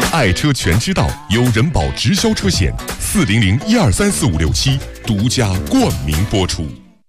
爱车全知道由人保直销车险400-1234567独家冠名播出。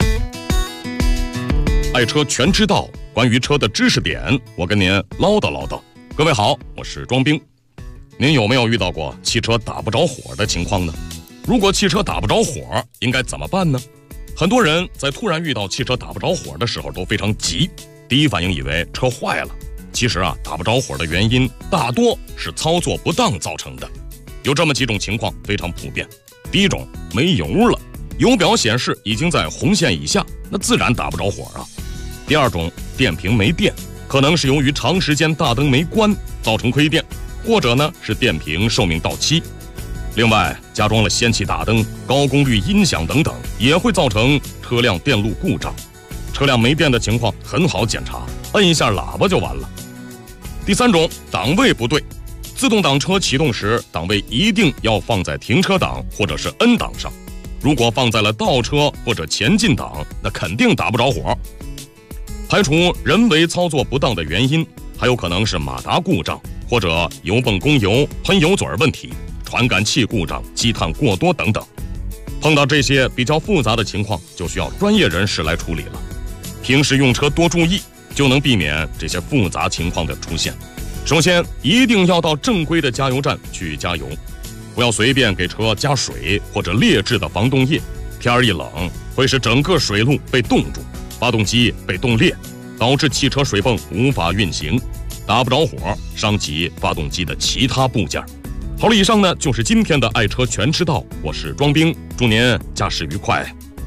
爱车全知道，关于车的知识点，我跟您唠叨唠叨。各位好，我是庄兵。您有没有遇到过汽车打不着火的情况呢？如果汽车打不着火，应该怎么办呢？很多人在突然遇到汽车打不着火的时候都非常急，第一反应以为车坏了。其实打不着火的原因大多是操作不当造成的。有这么几种情况非常普遍。第一种，没油了，油表显示已经在红线以下，那自然打不着火啊。第二种，电瓶没电，可能是由于长时间大灯没关造成亏电，或者呢是电瓶寿命到期。另外，加装了氙气大灯、高功率音响等等，也会造成车辆电路故障。车辆没电的情况很好检查，摁一下喇叭就完了。第三种，档位不对，自动挡车启动时，档位一定要放在停车档或者是 N 档上，如果放在了倒车或者前进档，那肯定打不着火。排除人为操作不当的原因，还有可能是马达故障，或者油泵供油、喷油嘴问题、传感器故障、积碳过多等等。碰到这些比较复杂的情况，就需要专业人士来处理了。平时用车多注意，就能避免这些复杂情况的出现。首先，一定要到正规的加油站去加油，不要随便给车加水或者劣质的防冻液。天儿一冷，会使整个水路被冻住，发动机被冻裂，导致汽车水泵无法运行，打不着火，伤及发动机的其他部件。好了，以上呢就是今天的爱车全知道，我是庄兵，祝您驾驶愉快。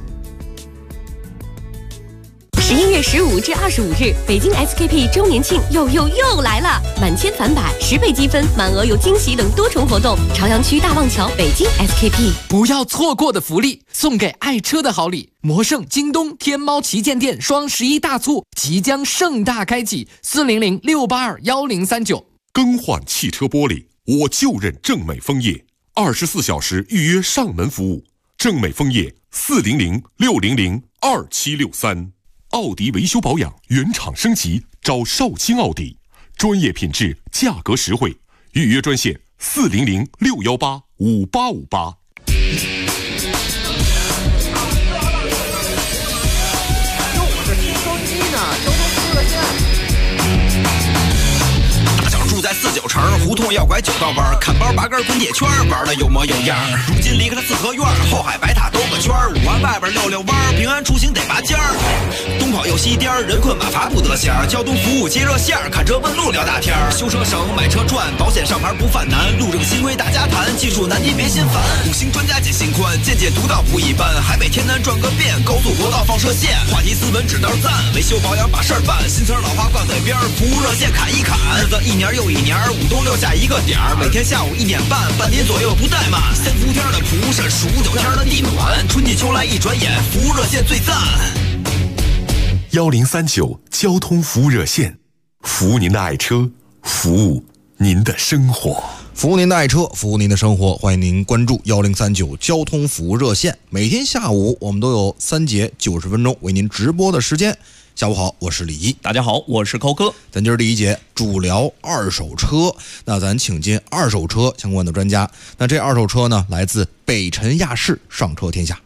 11月15至25日，北京 SKP 周年庆又来了！满千返百，10倍积分，满额有惊喜等多重活动。朝阳区大望桥北京 SKP， 不要错过的福利，送给爱车的好礼。魔盛、京东、天猫旗舰店双11大促即将盛大开启，400-682-1039。 更换汽车玻璃，我就认正美枫叶，24小时预约上门服务。正美枫叶400-600-2763。奥迪维修保养原厂升级，找少卿奥迪，专业品质，价格实惠，预约专线400-618-5858。 我这听收音机呢，交通服务热线。 大小住在49城，胡同要拐9道弯，看包拔根滚铁圈，玩的有模有样。如今离开了四合院，后海白塔兜个圈，5环外边溜弯，平安出行得拔尖儿。东跑又西颠，人困马乏不得闲。交通服务接热线，看车问路聊大天。修车省，买车赚，保险上牌不犯难。路政新规大家谈，技术难题别心烦。5星专家解心宽，见解独到不一般。海北天南转个遍，高速国道放射线。话题斯文指道赞，维修保养把事儿办。新词老话挂嘴边，服务热线侃一侃。日子一年又一年，5冬6夏一个点儿。每天下午1点半，半点左右不怠慢。3伏天的蒲扇，数9天的地暖，春季秋来一转眼，服务热线最赞。 1039交通服务热线，服务您的爱车，服务您的生活， 服务您的爱车，服务您的生活。欢迎您关注1039交通服务热线，每天下午我们都有3节90分钟为您直播的时间。下午好，我是李一。 大家好，我是高哥。 咱今儿第一节主聊二手车，那咱请进二手车相关的专家。那这二手车呢，来自北辰亚仕上车天下。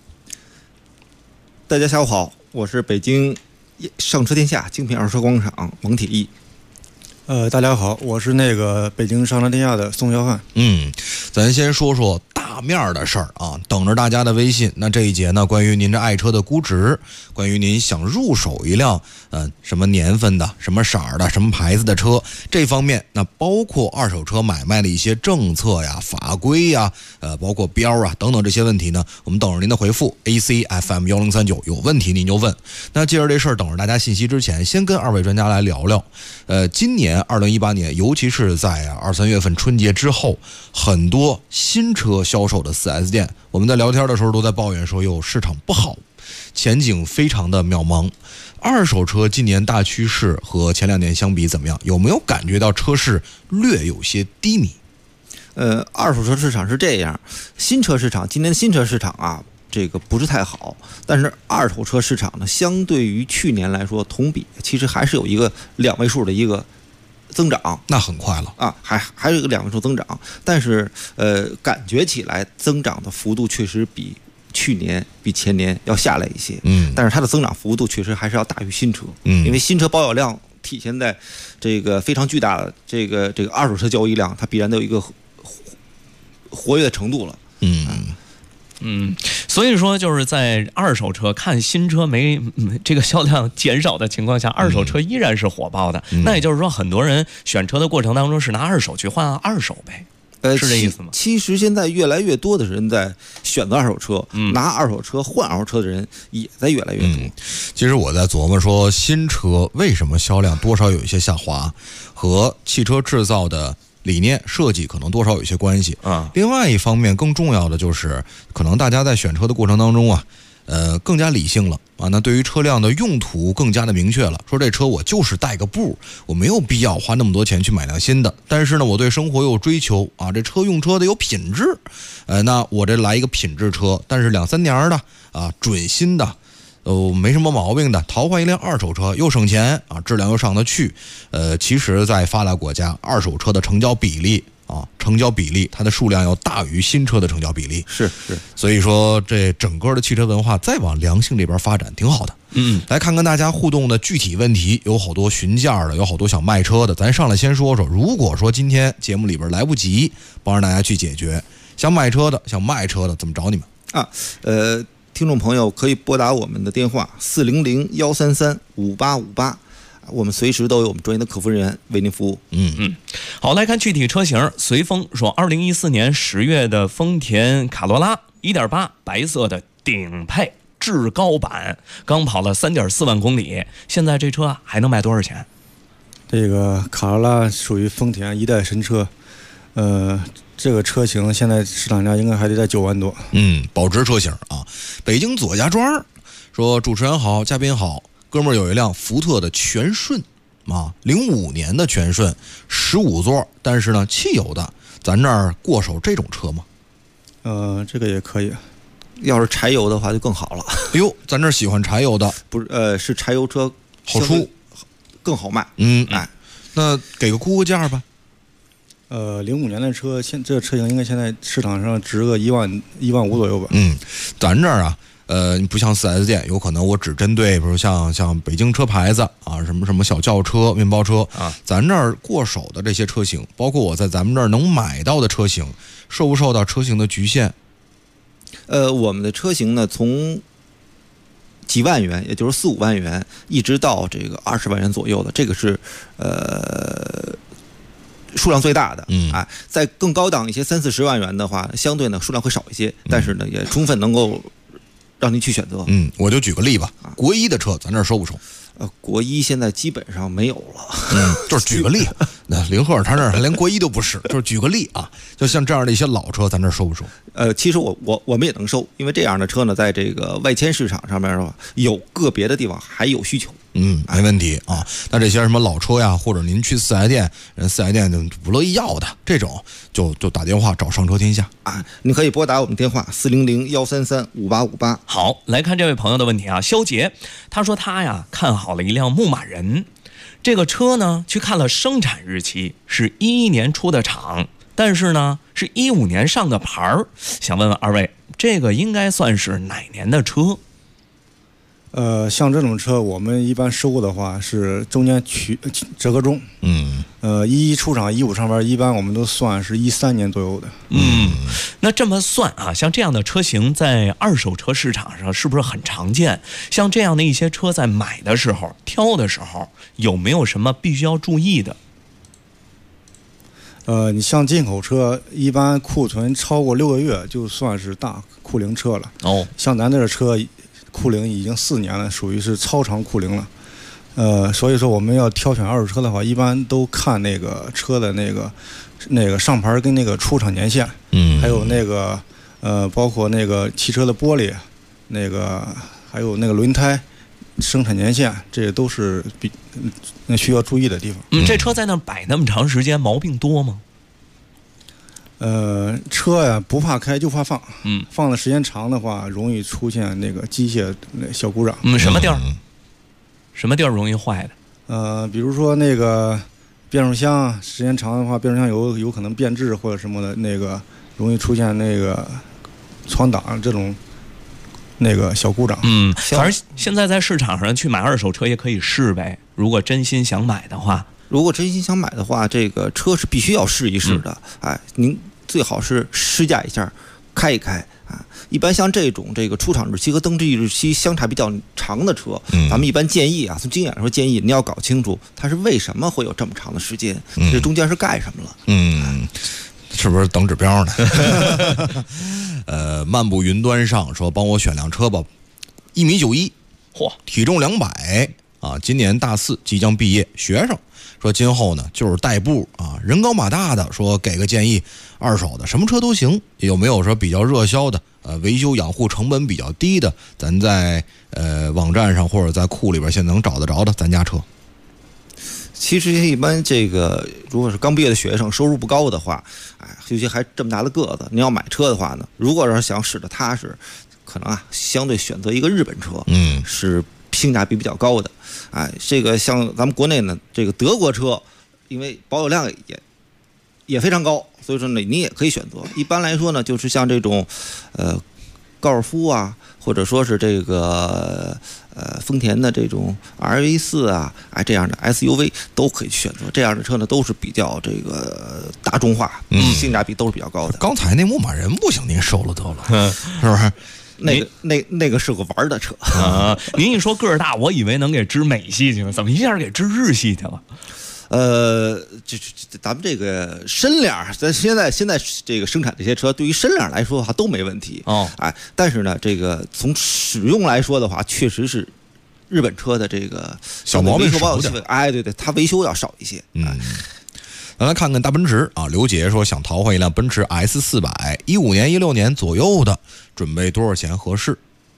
大家下午好，我是北京上车天下精品二手车广场王铁一。 大家好，我是北京上车天下的宋小汉。 咱先说说大面的事儿啊，等着大家的微信。那这一节呢，关于您这爱车的估值，关于您想入手一辆什么年份的、什么色儿的、什么牌子的车，这方面，那包括二手车买卖的一些政策呀、法规呀，包括标啊等等这些问题呢，我们等着您的回复。ACFM 1039，有问题您就问。那借着这事儿，等着大家信息之前，先跟二位专家来聊聊。今年2018年，尤其是在2、3月份春节之后，很多新车销售的 4S 店，我们在聊天的时候都在抱怨说，市场不好，前景非常的渺茫。二手车今年大趋势和前2年相比怎么样？有没有感觉到车市略有些低迷？ 二手车市场是这样，新车市场今年新车市场啊，这个不是太好，但是二手车市场呢，相对于去年来说，同比其实还是有一个2位数的一个增长， 那很快了啊，还有一个2位数增长，但是感觉起来增长的幅度确实比去年、比前年要下来一些，但是它的增长幅度确实还是要大于新车，因为新车保有量体现在这个非常巨大的这个二手车交易量，它必然都有一个活跃的程度了， 所以说就是在二手车看新车这个销量减少的情况下，二手车依然是火爆的。那也就是说，很多人选车的过程当中是拿二手去换二手呗。是这意思吗？ 其实现在越来越多的人在选择二手车，拿二手车换二手车的人也在越来越多。 其实我在琢磨说，新车为什么销量多少有一些下滑，和汽车制造的理念设计可能多少有一些关系啊。另外一方面，更重要的就是可能大家在选车的过程当中啊，更加理性了啊。那对于车辆的用途更加的明确了，说这车我就是带个步，我没有必要花那么多钱去买辆新的。但是呢，我对生活有追求啊，这车用车得有品质，那我这来一个品质车，但是2、3年的啊，准新的。没什么毛病的，淘换一辆二手车又省钱啊，质量又上得去。其实，在发达国家，二手车的成交比例它的数量要大于新车的成交比例。 是， 所以说这整个的汽车文化再往良性这边发展，挺好的。来看看大家互动的具体问题，有好多询价的，有好多想卖车的。咱上来先说说，如果说今天节目里边来不及帮着大家去解决，想买车的、想卖车的，怎么找你们啊？听众朋友可以拨打我们的电话400-133-5858，我们随时都有我们专业的客服人员为您服务。 好，来看具体车型。随风说，2014年10月的丰田卡罗拉 1.8 白色的顶配至高版，刚跑了3.4万公里，现在这车还能卖多少钱？ 这个卡罗拉属于丰田一代神车，这个车型现在市场价应该还得在9万多。 保值车型啊。北京左家庄说，主持人好，嘉宾好，哥们儿有一辆福特的全顺啊，05年的全顺，15座，但是呢汽油的，咱这儿过手这种车吗？ 这个也可以。 要是柴油的话就更好了。 哟，咱这儿喜欢柴油的， 不是是柴油车好出， 更好卖。 那给个估个价吧。 05年的车，这个车型应该现在市场上值个1万5左右吧。 咱这儿啊，不像4S 店，有可能我只针对，比如像北京车牌子啊，什么小轿车、面包车啊，咱这儿过手的这些车型，包括我在咱们这儿能买到的车型，受不受到车型的局限？ 我们的车型呢，从几万元，也就是4、5万元，一直到这个20万元左右的，这个是数量最大的。在更高档一些30、40万元的话，相对呢数量会少一些，但是呢也充分能够让您去选择。 我就举个例吧，国一的车咱这儿收不收？ 国一现在基本上没有了。 就是举个例，那林鹤他那儿连国一都不是，就是举个例啊，就像这样的一些老车，咱这儿收不收？ 其实我们也能收，因为这样的车呢，在这个外迁市场上面的话，有个别的地方还有需求。 没问题啊。那这些什么老车呀，或者您去4S店，人4S店就不乐意要的这种，就打电话找上车天下啊。你可以拨打我们电话400-133-5858。 好，来看这位朋友的问题啊，肖杰，他说他呀看好了一辆牧马人，这个车呢去看了生产日期是11年出的厂，但是呢是15年上的牌儿，想问问二位，这个应该算是哪年的车？ 像这种车，我们一般收购的话是中间折个中。11出厂15上班，一般我们都算是13年左右的。 那这么算啊，像这样的车型在二手车市场上是不是很常见？像这样的一些车在买的时候、挑的时候，有没有什么必须要注意的？ 你像进口车，一般库存超过6个月就算是大库龄车了。像咱这车库龄已经4年了，属于是超长库龄了。所以说我们要挑选二手车的话，一般都看那个车的那个上牌跟那个出厂年限，还有那个包括那个汽车的玻璃，还有那个轮胎生产年限，这都是需要注意的地方。 这车在那摆那么长时间，毛病多吗？ 车呀不怕开就怕放，放的时间长的话，容易出现那个机械小故障。 什么地儿容易坏的？ 比如说那个变速箱时间长的话，变速箱有可能变质或者什么的，那个容易出现那个闯档这种那个小故障。 反正现在在市场上去买二手车也可以试呗。如果真心想买的话， 这个车是必须要试一试的。您最好是试驾一下，开一开啊。一般像这种这个出厂日期和登记日期相差比较长的车，咱们一般建议啊，从经验来说，建议你要搞清楚它是为什么会有这么长的时间，这中间是干什么了。 是不是等指标呢？漫步云端上说帮我选辆车吧，1.91米，体重200啊，今年大4即将毕业，学生。说今后呢就是代步啊，人高马大的，说给个建议，二手的什么车都行，有没有说比较热销的维修养护成本比较低的，咱在网站上或者在库里边现在能找得着的咱家车？ 其实一般这个如果是刚毕业的学生，收入不高的话，尤其还这么大的个子，你要买车的话呢，如果是想使得踏实，可能相对选择一个日本车，是性价比比较高的。这个像咱们国内呢，这个德国车，因为保有量也非常高，所以说呢，你也可以选择。一般来说呢，就是像这种高尔夫啊，或者说是这个丰田的这种 RV4啊，这样的 SUV 都可以选择。这样的车呢，都是比较这个大众化，性价比都是比较高的。 刚才那牧马人不行，您收了得了，是不是？ 那个是个玩的车啊！您一说个儿大，我以为能给支美系去了，怎么一下给支日系去了？ 咱们这个身量，咱现在这个生产这些车，对于身量来说的话都没问题但是呢，这个从使用来说的话，确实是日本车的这个小毛病少点。 对，它维修要少一些。 咱来看看大奔驰啊，刘杰说想淘换一辆奔驰 S400，15年、16年左右的，准备多少钱合适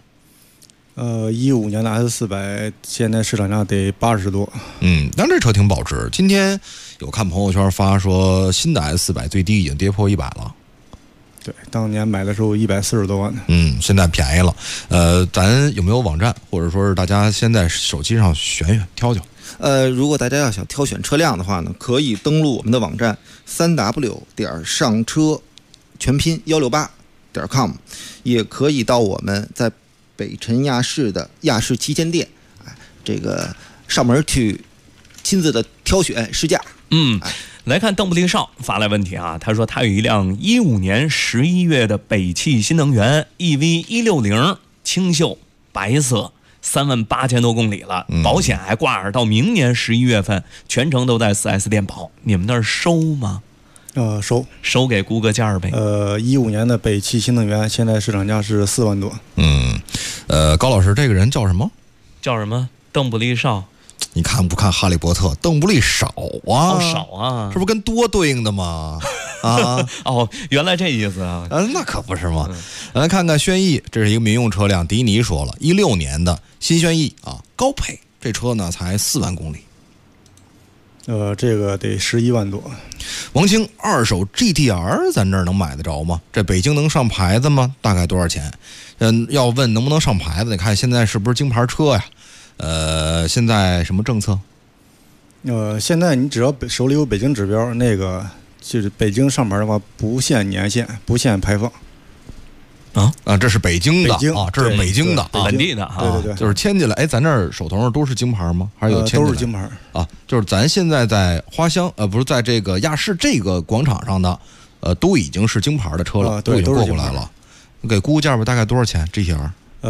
？15年的 S400现在市场价得80多。 但这车挺保值。今天有看朋友圈发说，新的 S400最低已经跌破100了。 对，当年买的时候140多万。 现在便宜了。咱有没有网站，或者说是大家先在手机上选挑挑？ 如果大家要想挑选车辆的话呢，可以登录我们的网站3w.上车全拼168.com， 也可以到我们在北辰亚市的亚市旗舰店，这个上门去亲自的挑选试驾。 来看邓布利少发来问题啊，他说他有一辆15年11月的北汽新能源 EV160 清秀白色，38000多公里了，保险还挂着到明年11月份，全程都在 4S 店保。你们那儿收吗？ 收给估个价呗。 15年的北汽新能源现在市场价是4万多。 高老师，这个人叫什么？ 邓布利少。 你看不看《哈利波特》？邓布利少啊， 少啊， 这不跟多对应的吗？ 原来这意思啊。 那可不是嘛。来看看轩逸，这是一个民用车辆。迪尼说了，16年的新轩逸啊，高配，这车呢才4万公里。 这个得11万多。 王清，二手 GTR 咱这儿能买得着吗？这北京能上牌子吗？大概多少钱？要问能不能上牌子，你看现在是不是京牌车呀？现在什么政策？ 现在你只要手里有北京指标，那个就是北京上牌的话，不限年限，不限排放。 这是北京的啊，这是北京的本地的啊， 对， 就是签进来。咱这儿手头上都是京牌吗？还是有签进来？ 都是京牌啊。就是咱现在在花乡，不是在这个亚市这个广场上的，都已经是京牌的车了，都已经过来了。给估价吧，大概多少钱 GTR？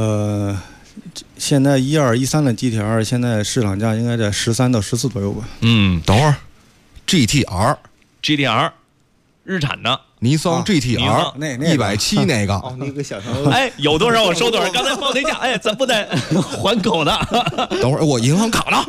现在12、13的 GTR 现在市场价应该在13到14左右吧。 等会儿 GTR 日产的尼桑 GTR 170那个。 你给想成有多少我收多少。刚才报那价，咱不得还狗呢。 等会儿我银行卡呢。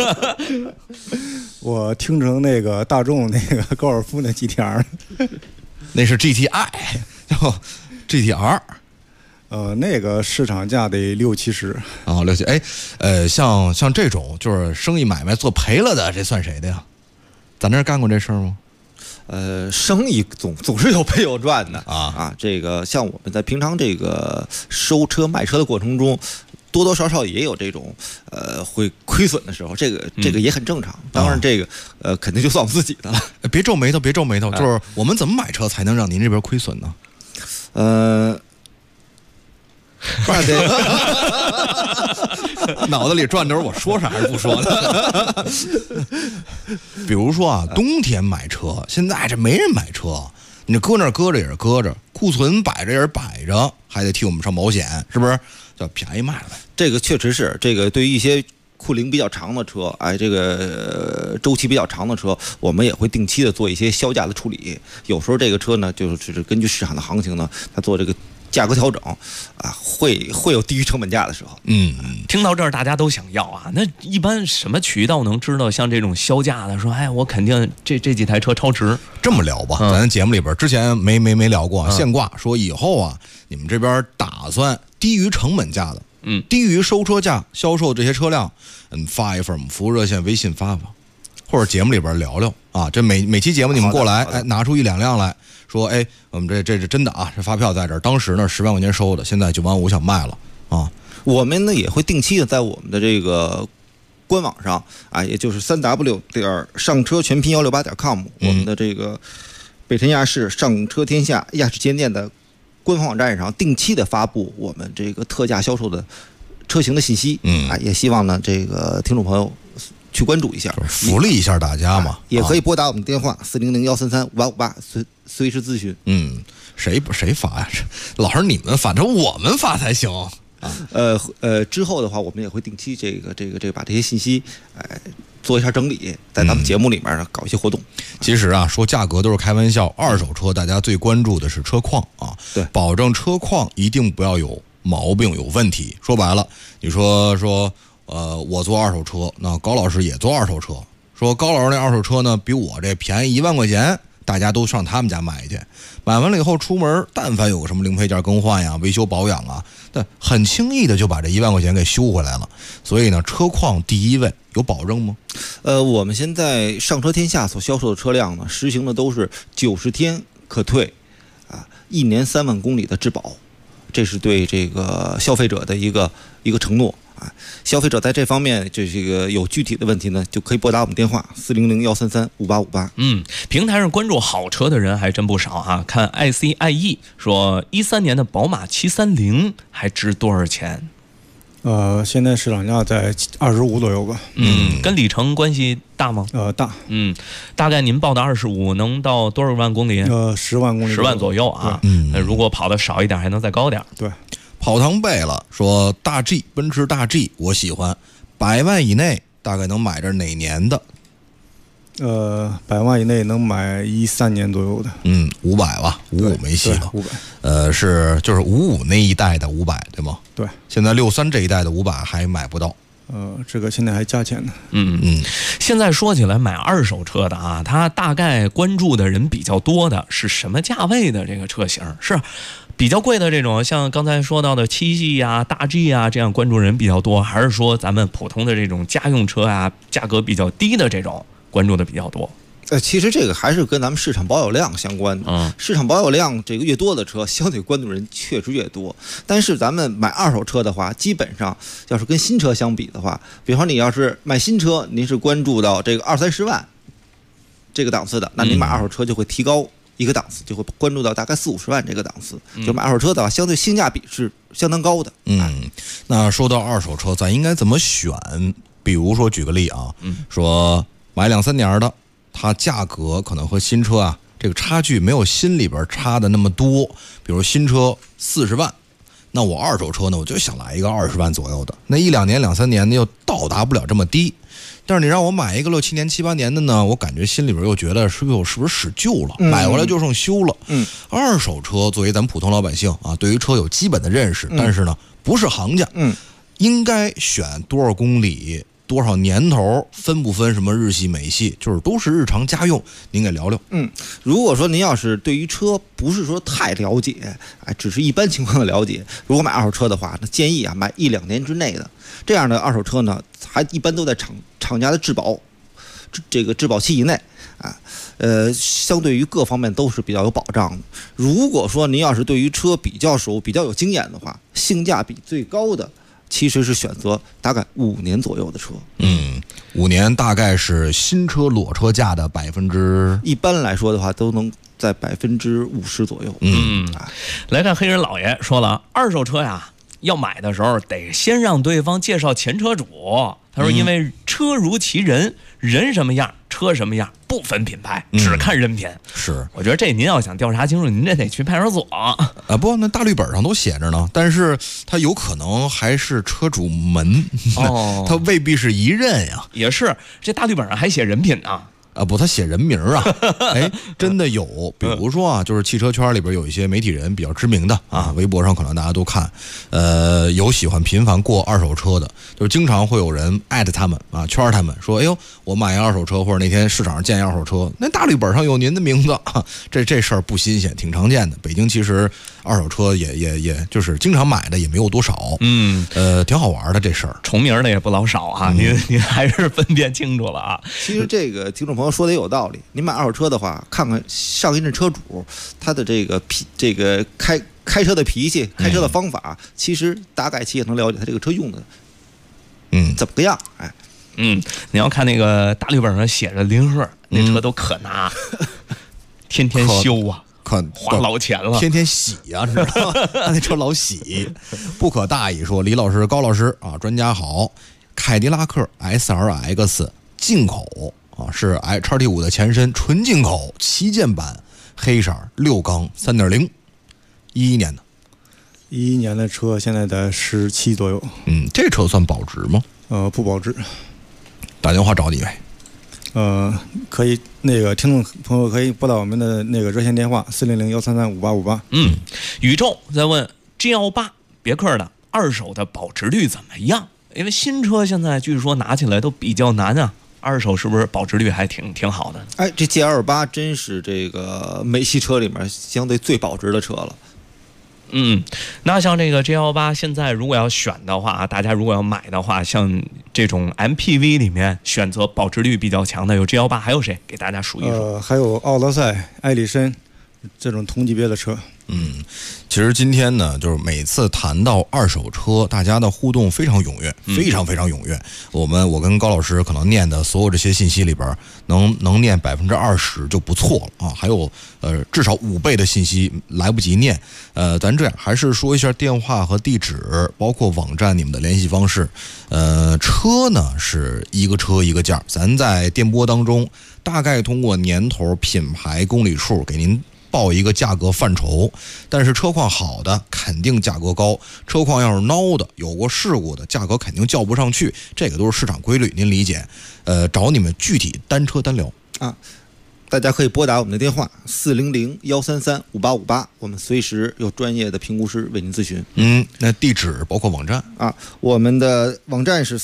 我听成那个大众那个高尔夫那 GTR， 那是 GTI， 叫 GTR。 那个市场价得60-70 啊，60。像这种就是生意买卖做赔了的，这算谁的呀？咱这儿干过这事儿吗？ 生意总是有赔有赚的啊。 这个像我们在平常这个收车卖车的过程中， 多多少少也有这种会亏损的时候，这个也很正常。当然这个肯定就算我们自己的了。 别皱眉头，别皱眉头，就是我们怎么买车才能让您这边亏损呢？那得脑子里转着我说啥还是不说的。比如说啊，冬天买车，现在这没人买车，你这搁那儿搁着也是搁着，库存摆着也是摆着，还得替我们上保险，是不是？叫便宜卖了。 这个确实是，这个对于一些库龄比较长的车，这个周期比较长的车，我们也会定期的做一些销价的处理。有时候这个车呢，就是根据市场的行情呢，它做这个价格调整会有低于成本价的时候。 听到这儿大家都想要啊，那一般什么渠道能知道像这种销价的？说我肯定这几台车超值。 这么聊吧，咱节目里边之前没聊过，现挂说以后啊，你们这边打算低于成本价的，低于收车价销售这些车辆，发一份我们服务热线微信发，或者节目里边聊聊啊。这每期节目你们过来，拿出1-2辆来说，我们这是真的啊，这发票在这儿，当时呢10万块钱收的，现在9万5想卖了啊。 我们呢也会定期的在我们的这个官网上也就是3w上车全拼168.com，我们的这个北辰亚仕上车天下亚仕旗舰店的官方网站上定期的发布我们这个特价销售的车型的信息。也希望呢这个听众朋友去关注一下， 福利一下大家嘛。 也可以拨打我们电话400-133-5858随时咨询。 谁发呀？老是你们发，这我们发才行。 之后的话，我们也会定期这个把这些信息做一下整理，在咱们节目里面呢搞一些活动。 其实啊，说价格都是开玩笑，二手车大家最关注的是车况啊， 对， 保证车况一定不要有毛病有问题。说白了，你说我做二手车，那高老师也做二手车，说高老师那二手车呢比我这便宜1万块钱，大家都上他们家买去，买完了以后出门，但凡有个什么零配件更换呀、维修保养啊，但很轻易的就把这1万块钱给修回来了。所以呢，车况第一位，有保证吗？ 我们现在上车天下所销售的车辆呢，实行的都是90天可退，1年3万公里的质保，这是对这个消费者的一个承诺。消费者在这方面这个有具体的问题呢，就可以拨打我们电话400-133-5858。 平台上关注好车的人还真不少啊。看 ICIE 说13年的宝马730还值多少钱？ 现在市场价在25左右吧。 跟里程关系大吗？ 大。 大概您报的25能到多少万公里 ？10万公里。 10万左右啊。如果跑的少一点，还能再高点。 对。 跑堂贝了说大 G 奔驰大 G 我喜欢，100万以内大概能买着哪年的 ？100万以内能买13年左右的。 500吧，55没戏了。 500。 就是55那一代的500对吗？ 对。 现在63这一代的500还买不到。 这个现在还加钱呢。 现在说起来买二手车的啊，他大概关注的人比较多的是什么价位的这个车型？是比较贵的这种，像刚才说到的7系啊、大 G 啊，这样关注人比较多，还是说咱们普通的这种家用车啊，价格比较低的这种关注的比较多？ 其实这个还是跟咱们市场保有量相关的。市场保有量这个越多的车，相对关注人确实越多。但是咱们买二手车的话，基本上要是跟新车相比的话，比方你要是买新车，您是关注到这个20-30万这个档次的，那你买二手车就会提高一个档次，就会关注到大概40-50万这个档次。就买二手车的话，相对性价比是相当高的。 那说到二手车，咱应该怎么选？比如说举个例啊，说买2-3年的，它价格可能和新车啊这个差距没有新里边差的那么多。比如新车40万，那我二手车呢，我就想来一个20万左右的。那1-2年、2-3年呢，又到达不了这么低。但是你让我买一个6-7年、7-8年的呢，我感觉心里边又觉得是不是使旧了，买回来就剩修了。二手车作为咱们普通老百姓啊，对于车有基本的认识，但是呢不是行家。应该选多少公里、多少年头，分不分什么日系、美系，就是都是日常家用。您给聊聊。 如果说您要是对于车不是说太了解，只是一般情况的了解，如果买二手车的话，那建议买1-2年之内的这样的二手车呢，还一般都在厂家的质保这个质保期以内相对于各方面都是比较有保障的。如果说您要是对于车比较熟、比较有经验的话，性价比最高的其实是选择大概5年左右的车。 5年大概是新车裸车价的一般来说的话，都能在50%左右。 来看黑人老爷说了，二手车呀，要买的时候得先让对方介绍前车主。他说，因为车如其人，人什么样，车什么样，不分品牌，只看人品。 是， 我觉得这您要想调查清楚，您这得去派出所不，那大绿本上都写着呢。但是他有可能还是车主门，他未必是一任呀。 也是，这大绿本上还写人品呢。 不，他写人名啊，真的有，比如说啊，就是汽车圈里边有一些媒体人比较知名的啊，微博上可能大家都看，有喜欢频繁过二手车的，就是经常会有人艾特他们啊，圈他们说，哎呦，我买一二手车，或者那天市场上见一二手车，那大绿本上有您的名字，这事儿不新鲜，挺常见的。北京其实二手车也就是经常买的也没有多少，挺好玩的这事儿， 重名的也不老少啊，您还是分辨清楚了啊。 其实这个听众朋友说的也有道理，您买二手车的话，看看上一任车主他的这个开车的脾气、开车的方法，其实大概其也能了解他这个车用的怎么个样。 你要看那个大绿本上写着林鹤，那车都可拿，天天修啊，花老钱了， 天天洗啊，知道吗？那车老洗，不可大意。说李老师、高老师啊，专家好，凯迪拉克 SRX 进口啊，是 XT5 的前身，纯进口旗舰版，黑色6缸 3.0，11年的 ，11年的车现在在17左右。 这车算保值吗？ 不保值。 打电话找你呗。 可以，那个听众朋友可以拨打我们的那个热线电话400-133-5858。 宇宙在问 G18 别克的二手的保值率怎么样？因为新车现在据说拿起来都比较难啊，二手是不是保值率还挺好的？ 这 G28 真是这个美系车里面相对最保值的车了。 那像这个 G18 现在如果要选的话，大家如果要买的话，像这种 MPV 里面选择保值率比较强的有 G18，还有谁给大家数一数？ 还有奥德赛、艾力绅这种同级别的车。 其实今天呢，就是每次谈到二手车，大家的互动非常踊跃，非常非常踊跃。我跟高老师可能念的所有这些信息里边，能念20%就不错了啊。还有至少5倍的信息来不及念。咱这样还是说一下电话和地址，包括网站你们的联系方式。车呢是一个车一个价，咱在电波当中大概通过年头、品牌、公里数给您报一个价格范畴，但是车况好的肯定价格高，车况要是孬的、有过事故的，价格肯定叫不上去，这个都是市场规律，您理解。找你们具体单车单聊啊，大家可以拨打我们的电话400-133-5858，我们随时有专业的评估师为您咨询。 那地址包括网站啊，我们的网站是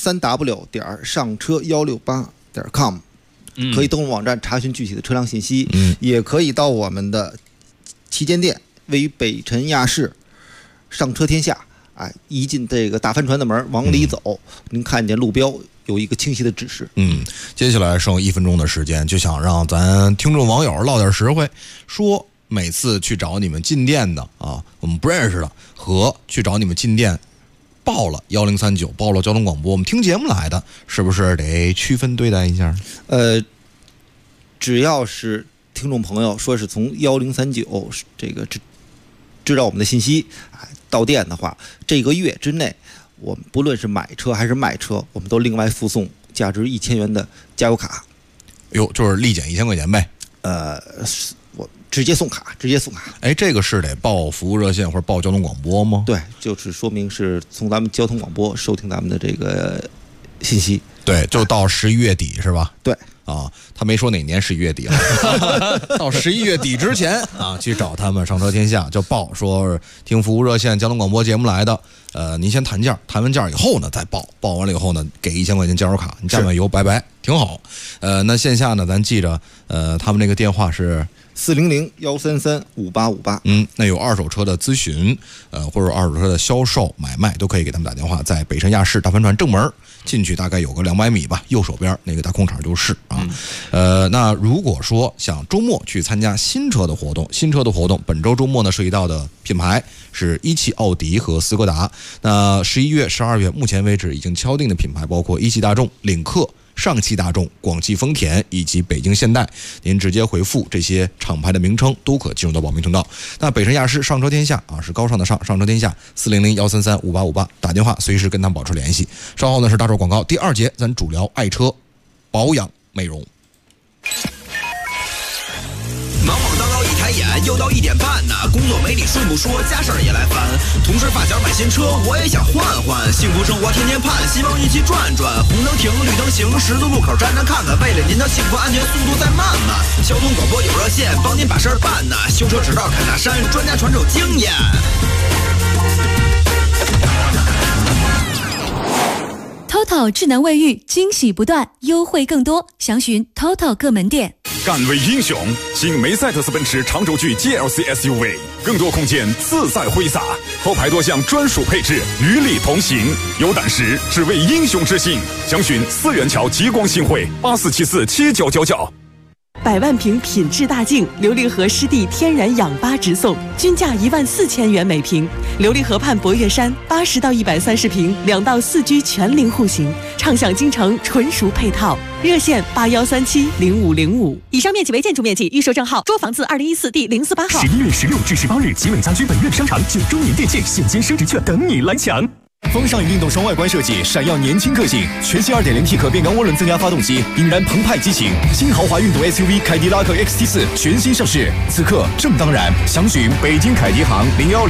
3w.上车168.com。可以登录网站查询具体的车辆信息，也可以到我们的旗舰店，位于北辰亚市上车天下，一进这个大帆船的门往里走，您看见路标有一个清晰的指示。 接下来剩1分钟的时间，就想让咱听众网友唠点实惠，说每次去找你们进店的啊，我们不认识的，和去找你们进店报了1039，报了交通广播，我们听节目来的，是不是得区分对待一下？ 只要是听众朋友说是从1039这个知道我们的信息到店的话，这个月之内，我们不论是买车还是卖车，我们都另外附送价值1000元的加油卡。 就是立减1000块钱呗？ 我直接送卡。 这个是得报服务热线或者报交通广播吗？ 对，就是说明是从咱们交通广播收听咱们的这个信息。 对，就到11月底是吧？ 对。 他没说哪年11月底了，到11月底之前去找他们上车天下，就报说听服务热线交通广播节目来的，您先谈价，谈完价以后呢再报完了以后呢给1000块钱加油卡，你加满油拜拜。 挺好。那线下呢，咱记着，他们那个电话是 400-133-5858。 那有二手车的咨询，或者二手车的销售买卖，都可以给他们打电话，在北辰亚市大帆船正门进去，大概有个200米吧，右手边那个大空场就是啊。那如果说想周末去参加新车的活动，本周周末呢涉及到的品牌是一汽奥迪和斯柯达。那11月、12月目前为止已经敲定的品牌包括一汽大众、领克、上汽大众、广汽丰田以及北京现代，您直接回复这些厂牌的名称都可进入到报名通道。那北辰亚市上车天下啊，是高尚的上车天下，400-133-5858，打电话随时跟他们保持联系。稍后呢是大众广告，第2节咱主聊爱车保养美容。 忙忙叨叨一抬眼，又到1点半呢。工作没理顺不说，家事儿也来烦。同事发小买新车，我也想换换。幸福生活天天盼，希望一起转转。红灯停，绿灯行，十字路口站站看看。为了您的幸福安全，速度再慢慢。交通广播有热线，帮您把事儿办呢。修车指导侃大山，专家传授经验。 TOTO 智能卫浴，惊喜不断，优惠更多，详询 TOTO 各门店。 敢为英雄，新梅赛德斯奔驰长轴距 GLC SUV， 更多空间自在挥洒，后排多项专属配置与你同行。有胆识，只为英雄之心。详询4元桥极光新会84747999。 100万瓶品质大净琉璃河湿地天然氧吧直送，均价14000元每瓶。琉璃河畔博悦山80到130平，2到4居全龄户型，畅享京城纯熟配套。热线81370505。以上面积为建筑面积，预售账号捉房子2014第048号。 11月16至18日，奇美家居本月商场9周年店庆现金升值券等你来抢。 风尚运动双外观设计，闪耀年轻个性。全新 2.0T 可变缸涡轮增压发动机，引燃澎湃激情。新豪华运动 SUV 凯迪拉克 XT4 全新上市，此刻正当然。详询北京凯迪行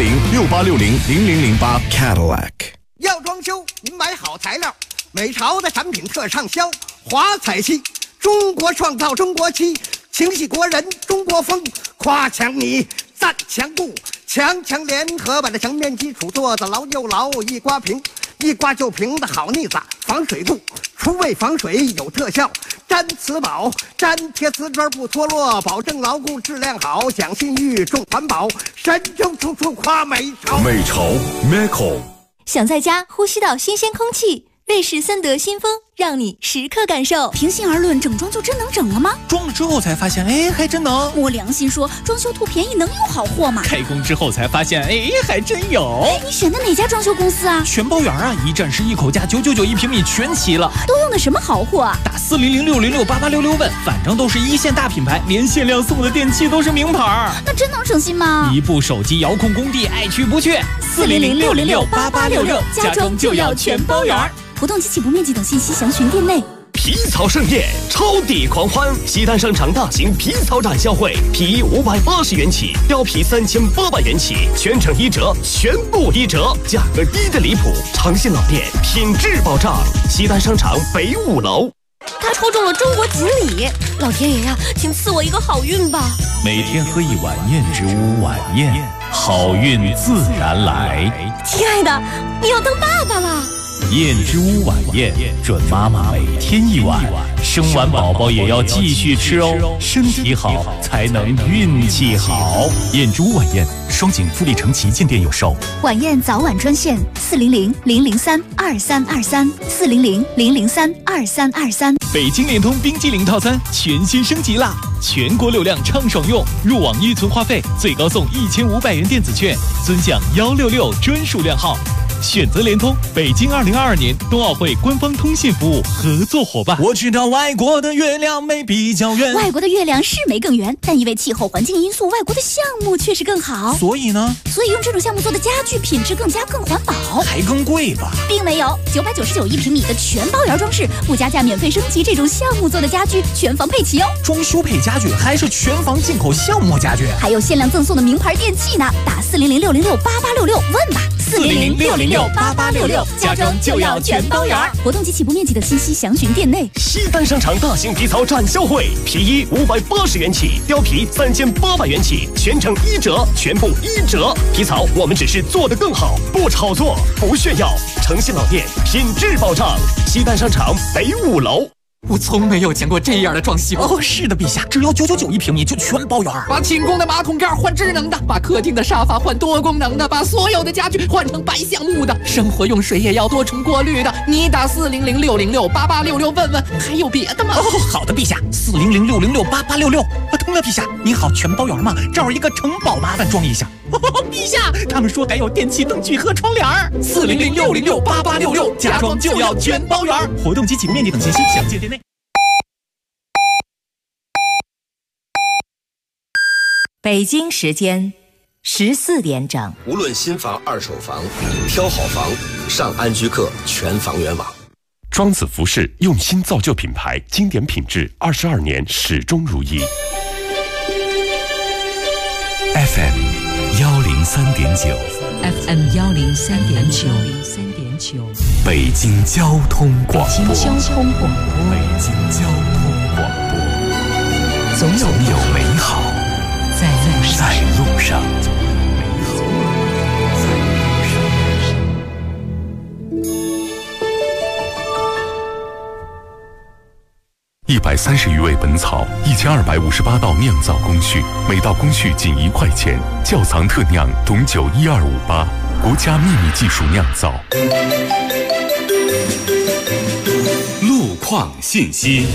01068600008 Cadillac。 要装修，您买好材料，美潮的产品特畅销。华彩漆，中国创造中国漆，情系国人中国风。夸墙你，赞墙布，强联合把这墙面基础做得牢又牢，一刮平，一刮就平的好腻子，防水度，除味防水有特效，粘瓷宝，粘贴瓷砖不脱落，保证牢固质量好，讲信誉重环保，神州处处夸美潮。 美潮 Meco。 想在家呼吸到新鲜空气，瑞士森德新风让你时刻感受。 平心而论，整装就真能整了吗？ 装了之后才发现，还真能。 摸良心说，装修图便宜能有好货吗？ 开工之后才发现，还真有。 你选的哪家装修公司啊？ 全包圆啊，一站式一口价，999一平米全齐了。 都用的什么好货啊？ 打40060688866问，反正都是一线大品牌，连限量送的电器都是名牌。 那真能省心吗？ 一部手机遥控工地，爱去不去。 40060688866，家装就要全包圆。活动及起步面积等信息详询店内。 皮草盛宴，超抵狂欢！西单商场大型皮草展销会，皮衣580元起，貂皮3800元起，全程1折，全部1折，价格低得离谱。诚信老店，品质保障。西单商场北5楼。 他抽中了中国锦鲤，老天爷呀，请赐我一个好运吧！ 每天喝一碗燕之屋晚宴，好运自然来。 亲爱的，你要当爸爸了。 燕之屋晚宴，准妈妈每天一碗，生完宝宝也要继续吃哦，身体好才能运气好。燕之屋晚宴，双井富力城旗舰店有售。 晚宴早晚专线400-003-2323，400-003-2323。 北京联通冰激凌套餐全新升级啦！全国流量畅爽用，入网依存话费最高送1500元电子券，尊享166专属量号。选择联通，北京2022年冬奥会官方通信服务合作伙伴。 我知道外国的月亮没比较圆， 外国的月亮是没更圆，但因为气候环境因素，外国的项目确实更好。 所以用这种项目做的家具品质更环保， 还更贵吧？ 并没有，999一平米的全包圆装饰，不加价免费升级这种项目做的家具，全房配齐哦。 装修配家具还是全房进口橡木家具， 还有限量赠送的名牌电器呢。打400-606-8866问吧。400-606-8866，家装就要全包圆。活动及起步面积的信息详询店内。 西单商场大型皮草展销会，皮衣580元起，貂皮3800元起，全程1折，全部1折。皮草我们只是做得更好，不炒作，不炫耀。诚信老店，品质保障。西单商场北5楼。 我从没有见过这样的装修。 哦，是的，陛下，只要999一平米就全包圆。 把清宫的马桶盖换智能的，把客厅的沙发换多功能的，把所有的家具换成白橡木的，生活用水也要多重过滤的。你打400-606-8866问问，还有别的吗？ 哦，好的，陛下，400-606-8866。对了，陛下，您好，全包圆吗？这儿有一个城堡，麻烦装一下。陛下，他们说改有电器、灯具和窗帘。 400-606-8866，家装就要全包圆。 活动及起步面积等信息，详见店内。 北京时间14点整。 无论新房、二手房，挑好房上安居客全房源网。 庄子服饰用心造就品牌，经典品质，22年始终如一。 FM 103.9 FM 103.9 北京交通广播。 北京交通广播。 北京交通广播。总有美好在路上。130余味本草，1258道酿造工序，每道工序仅1块钱。窖藏特酿董酒12588，国家秘密技术酿造。 路况信息。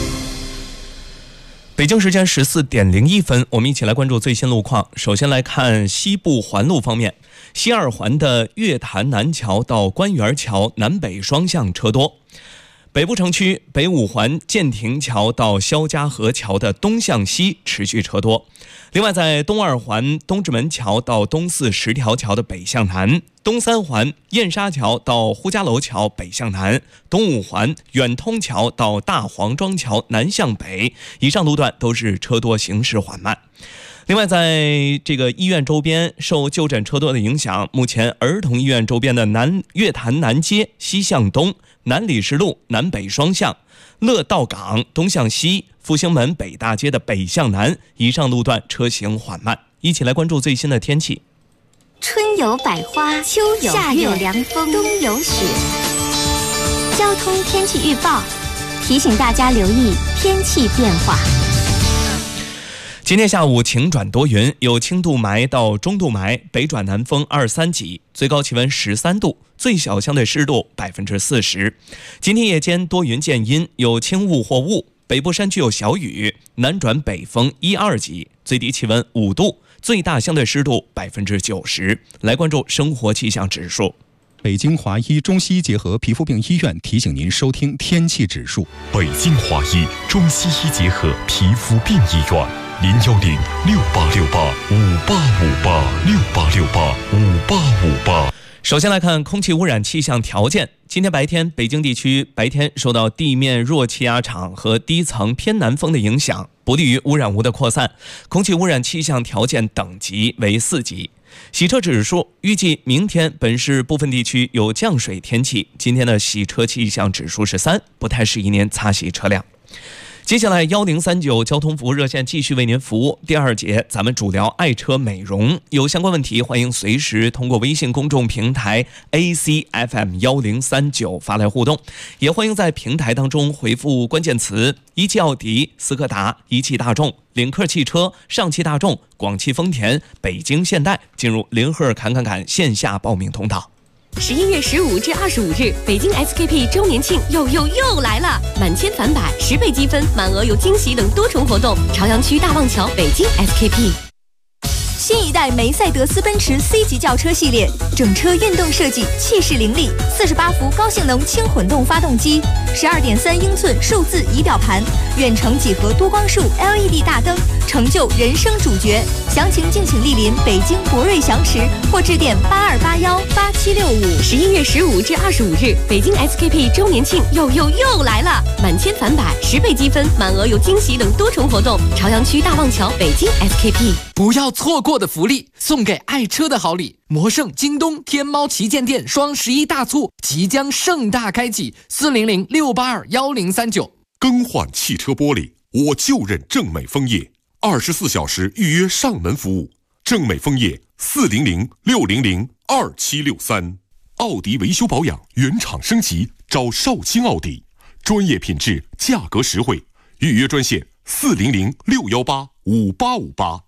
北京时间14点01分，我们一起来关注最新路况。首先来看西部环路方面，西二环的月坛南桥到官园桥南北双向车多。北部城区北五环建亭桥到肖家河桥的东向西持续车多。另外，在东二环东直门桥到东四十条桥的北向南，东三环燕沙桥到呼家楼桥北向南，东五环远通桥到大黄庄桥南向北，以上路段都是车多，行驶缓慢。另外，在这个医院周边受就诊车多的影响，目前儿童医院周边的月坛南街西向东、南礼士路南北双向、乐道港东向西、复兴门北大街的北向南，以上路段车行缓慢。一起来关注最新的天气。 春有百花，秋有夏有凉风，冬有雪。交通天气预报提醒大家留意天气变化。 今天下午晴转多云，有轻度霾到中度霾，北转南风2-3级，最高气温13度，最小相对湿度40%。今天夜间多云见阴，有轻雾或雾，北部山区有小雨，南转北风1-2级，最低气温5度，最大相对湿度90%。来关注生活气象指数。 北京华医中西医结合皮肤病医院提醒您收听天气指数。 北京华医中西医结合皮肤病医院，010-6868-5858，6868-5858。 首先来看空气污染气象条件。今天白天，北京地区白天受到地面弱气压场和低层偏南风的影响，不利于污染物的扩散，空气污染气象条件等级为4级。洗车指数预计明天本市部分地区有降水天气，今天的洗车气象指数是3，不太适宜您擦洗车辆。接下来1039交通服务热线继续为您服务。第2节咱们主聊爱车美容，有相关问题欢迎随时通过微信公众平台 ACFM1039 发来互动，也欢迎在平台当中回复关键词一汽奥迪、斯柯达、一汽大众、领克汽车、上汽大众、广汽丰田、北京现代，进入林赫侃线下报名通道。 11月15至25日，北京 SKP 周年庆又来了！满千返百，10倍积分，满额有惊喜等多重活动。朝阳区大望桥北京 SKP。 新一代梅赛德斯奔驰 C 级轿车系列，整车运动设计，气势凌厉，48伏高性能轻混动发动机，12.3英寸数字仪表盘，远程几何多光束 LED 大灯，成就人生主角。详情敬请莅临北京博瑞祥驰或致电82818765。 11月15至25日，北京 SKP 周年庆又来了！满千返百，10倍积分，满额有惊喜等多重活动。朝阳区大望桥北京 SKP。 不要错过的福利，送给爱车的好礼！魔盛、京东、天猫旗舰店双11大促即将盛大开启，400-682-1039。 更换汽车玻璃，我就认正美枫叶，24小时预约上门服务。正美枫叶400-600-2763。奥迪维修保养原厂升级，找少卿奥迪。 专业品质，价格实惠。预约专线400-618-5858。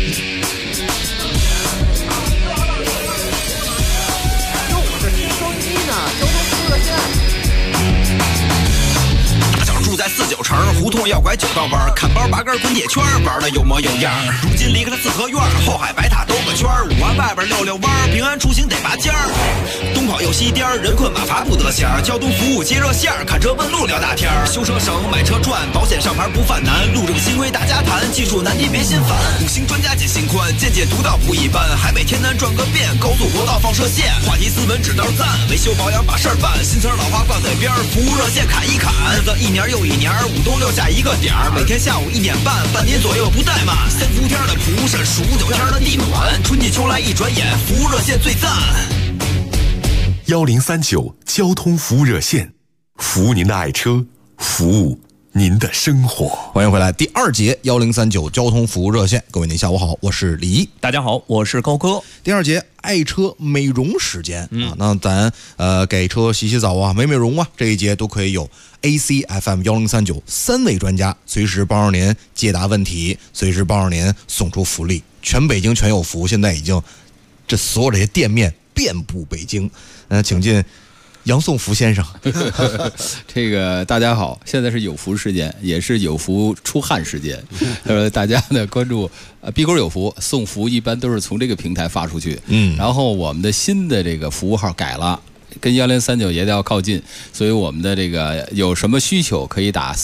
住在49城胡同要拐9道弯，看包8根滚铁圈，玩的有模有样。如今离开了四合院，后海白塔兜个圈，5环外边溜溜弯，平安出行得拔尖儿。东跑又西颠，人困马乏不得闲。交通服务接热线，看车问路聊大天。修车省，买车赚，保险上牌不犯难。路政新规大家谈，技术难题别心烦。5星专家解心宽，见解独到不一般。海北天南转个遍，高速国道放射线。话题斯文指道赞，维修保养把事儿办。新词老话挂嘴边，服务热线侃一侃。日子一年又一年，5冬6夏一个点儿，每天下午1点半，半年左右不怠慢。3伏天的蒲山，数9天的地暖，春季秋来一转眼，服务热线最赞。 1039交通服务热线，服务您的爱车，服务您的生活。 欢迎回来，第2节1039交通服务热线，各位您下午好，我是李一。 大家好，我是高哥。 第2节爱车美容时间啊，那咱给车洗洗澡啊，美容啊，这一节都可以有 ACFM 10393位专家随时帮着您解答问题，随时帮着您送出福利，全北京全有福。现在已经这所有这些店面遍布北京，请进杨颂福先生。 这个大家好，现在是有福时间，也是有福出汗时间。大家呢关注鼻沟有福，送福一般都是从这个平台发出去。然后我们的新的这个服务号改了，跟1039也要靠近，所以我们的这个有什么需求可以打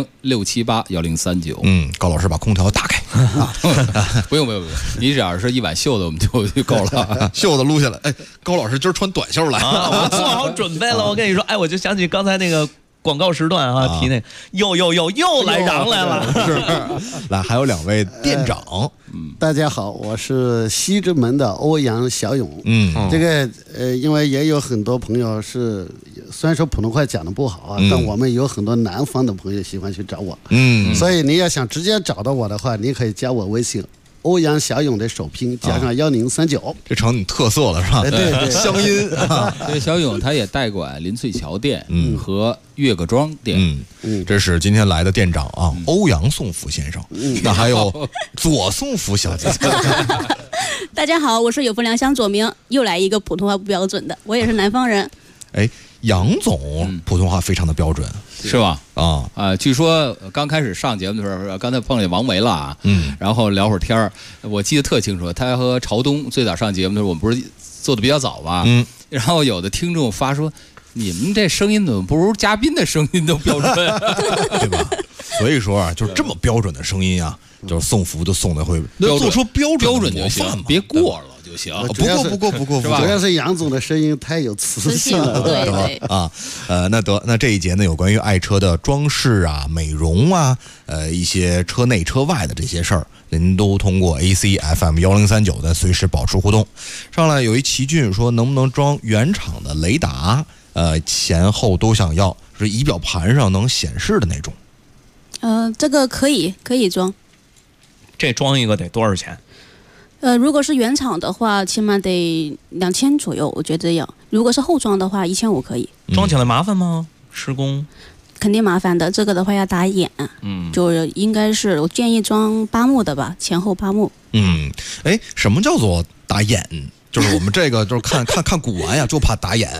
400-678-1039。 高老师把空调打开。 不用，你只要是一碗袖子我们就够了。 袖子撸下来，哎，高老师今儿穿短袖来， 我做好准备了。我跟你说，哎，我就想起刚才那个广告时段啊，提那又来瓤来了。 是，来还有2位店长。 大家好，我是西直门的欧阳小勇。这个因为也有很多朋友是虽然说普通话讲的不好啊，但我们有很多南方的朋友喜欢去找我。所以你要想直接找到我的话，你可以加我微信。欧阳小勇的首拼加上1039， 这成你特色了是吧？ 对， 乡音。 对，小勇他也代管林翠桥店和岳各庄店。 这是今天来的店长啊，欧阳颂福先生。那还有左颂福小姐。 大家好，我是有福良乡左明，又来一个普通话不标准的，我也是南方人。 哎，杨总普通话非常的标准， 是吧？据说刚开始上节目的时候，刚才碰见王维了啊，然后聊会儿天儿，我记得特清楚，他和朝东最早上节目的时候，我们不是做的比较早嘛，然后有的听众发说，你们这声音怎么不如嘉宾的声音都标准， 对吧？所以说啊，就是这么标准的声音啊，就是送福都送的会做出标准就行，别过了。就行， 不过， 主要是杨总的声音太有磁性了， 对啊，那这一节呢，有关于爱车的装饰啊、美容啊，一些车内车外的这些事儿，您都通过 ACFM 1039的随时保持互动。上来有一奇骏说，能不能装原厂的雷达？前后都想要，是仪表盘上能显示的那种。 这个可以装。 这装一个得多少钱？ 如果是原厂的话，起码得2000左右，我觉得这样。如果是后装的话，1500可以。 装起来麻烦吗？施工？ 肯定麻烦的，这个的话要打眼，就应该是我建议装8目的吧，前后8目。 哎，什么叫做打眼？就是我们这个就是看古玩呀，就怕打眼。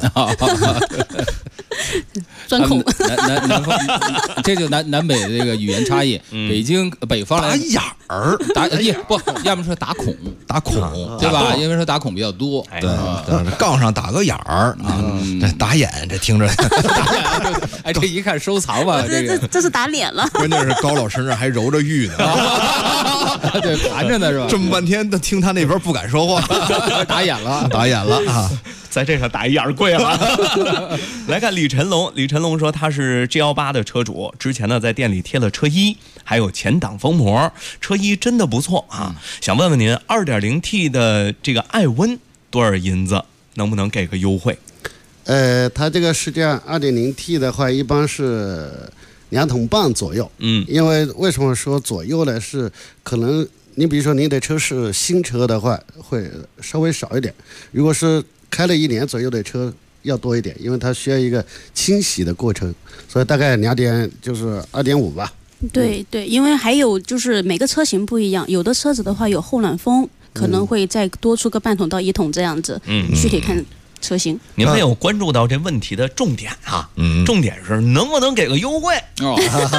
钻孔。 南方，这就南北的这个语言差异。北方来打眼儿， 要么说打孔，对吧？因为说打孔比较多。 对，杠上打个眼儿啊，这打眼这听着， 哎，这一看收藏吧， 这是打脸了。 关键是高老师那还揉着玉呢， 对，盘着呢是吧？ 这么半天都听他那边不敢说话， 打眼了啊！ 在这上打一眼贵了。来看李晨龙说他是 G18 的车主，之前呢在店里贴了车衣，还有前挡风膜，车衣真的不错啊。想问问您 2.0T 的这个艾温多少银子，能不能给个优惠？ 它这个是这样， 2.0T 的话一般是2桶半左右。因为为什么说左右呢？是可能你比如说您的车是新车的话会稍微少一点，如果是开了1年左右的车， 要多一点，因为它需要一个清洗的过程，所以大概2.5吧。 对对，因为还有就是每个车型不一样，有的车子的话有后暖风，可能会再多出个半桶到1桶这样子。具体看车型。 您没有关注到这问题的重点啊，重点是能不能给个优惠哦，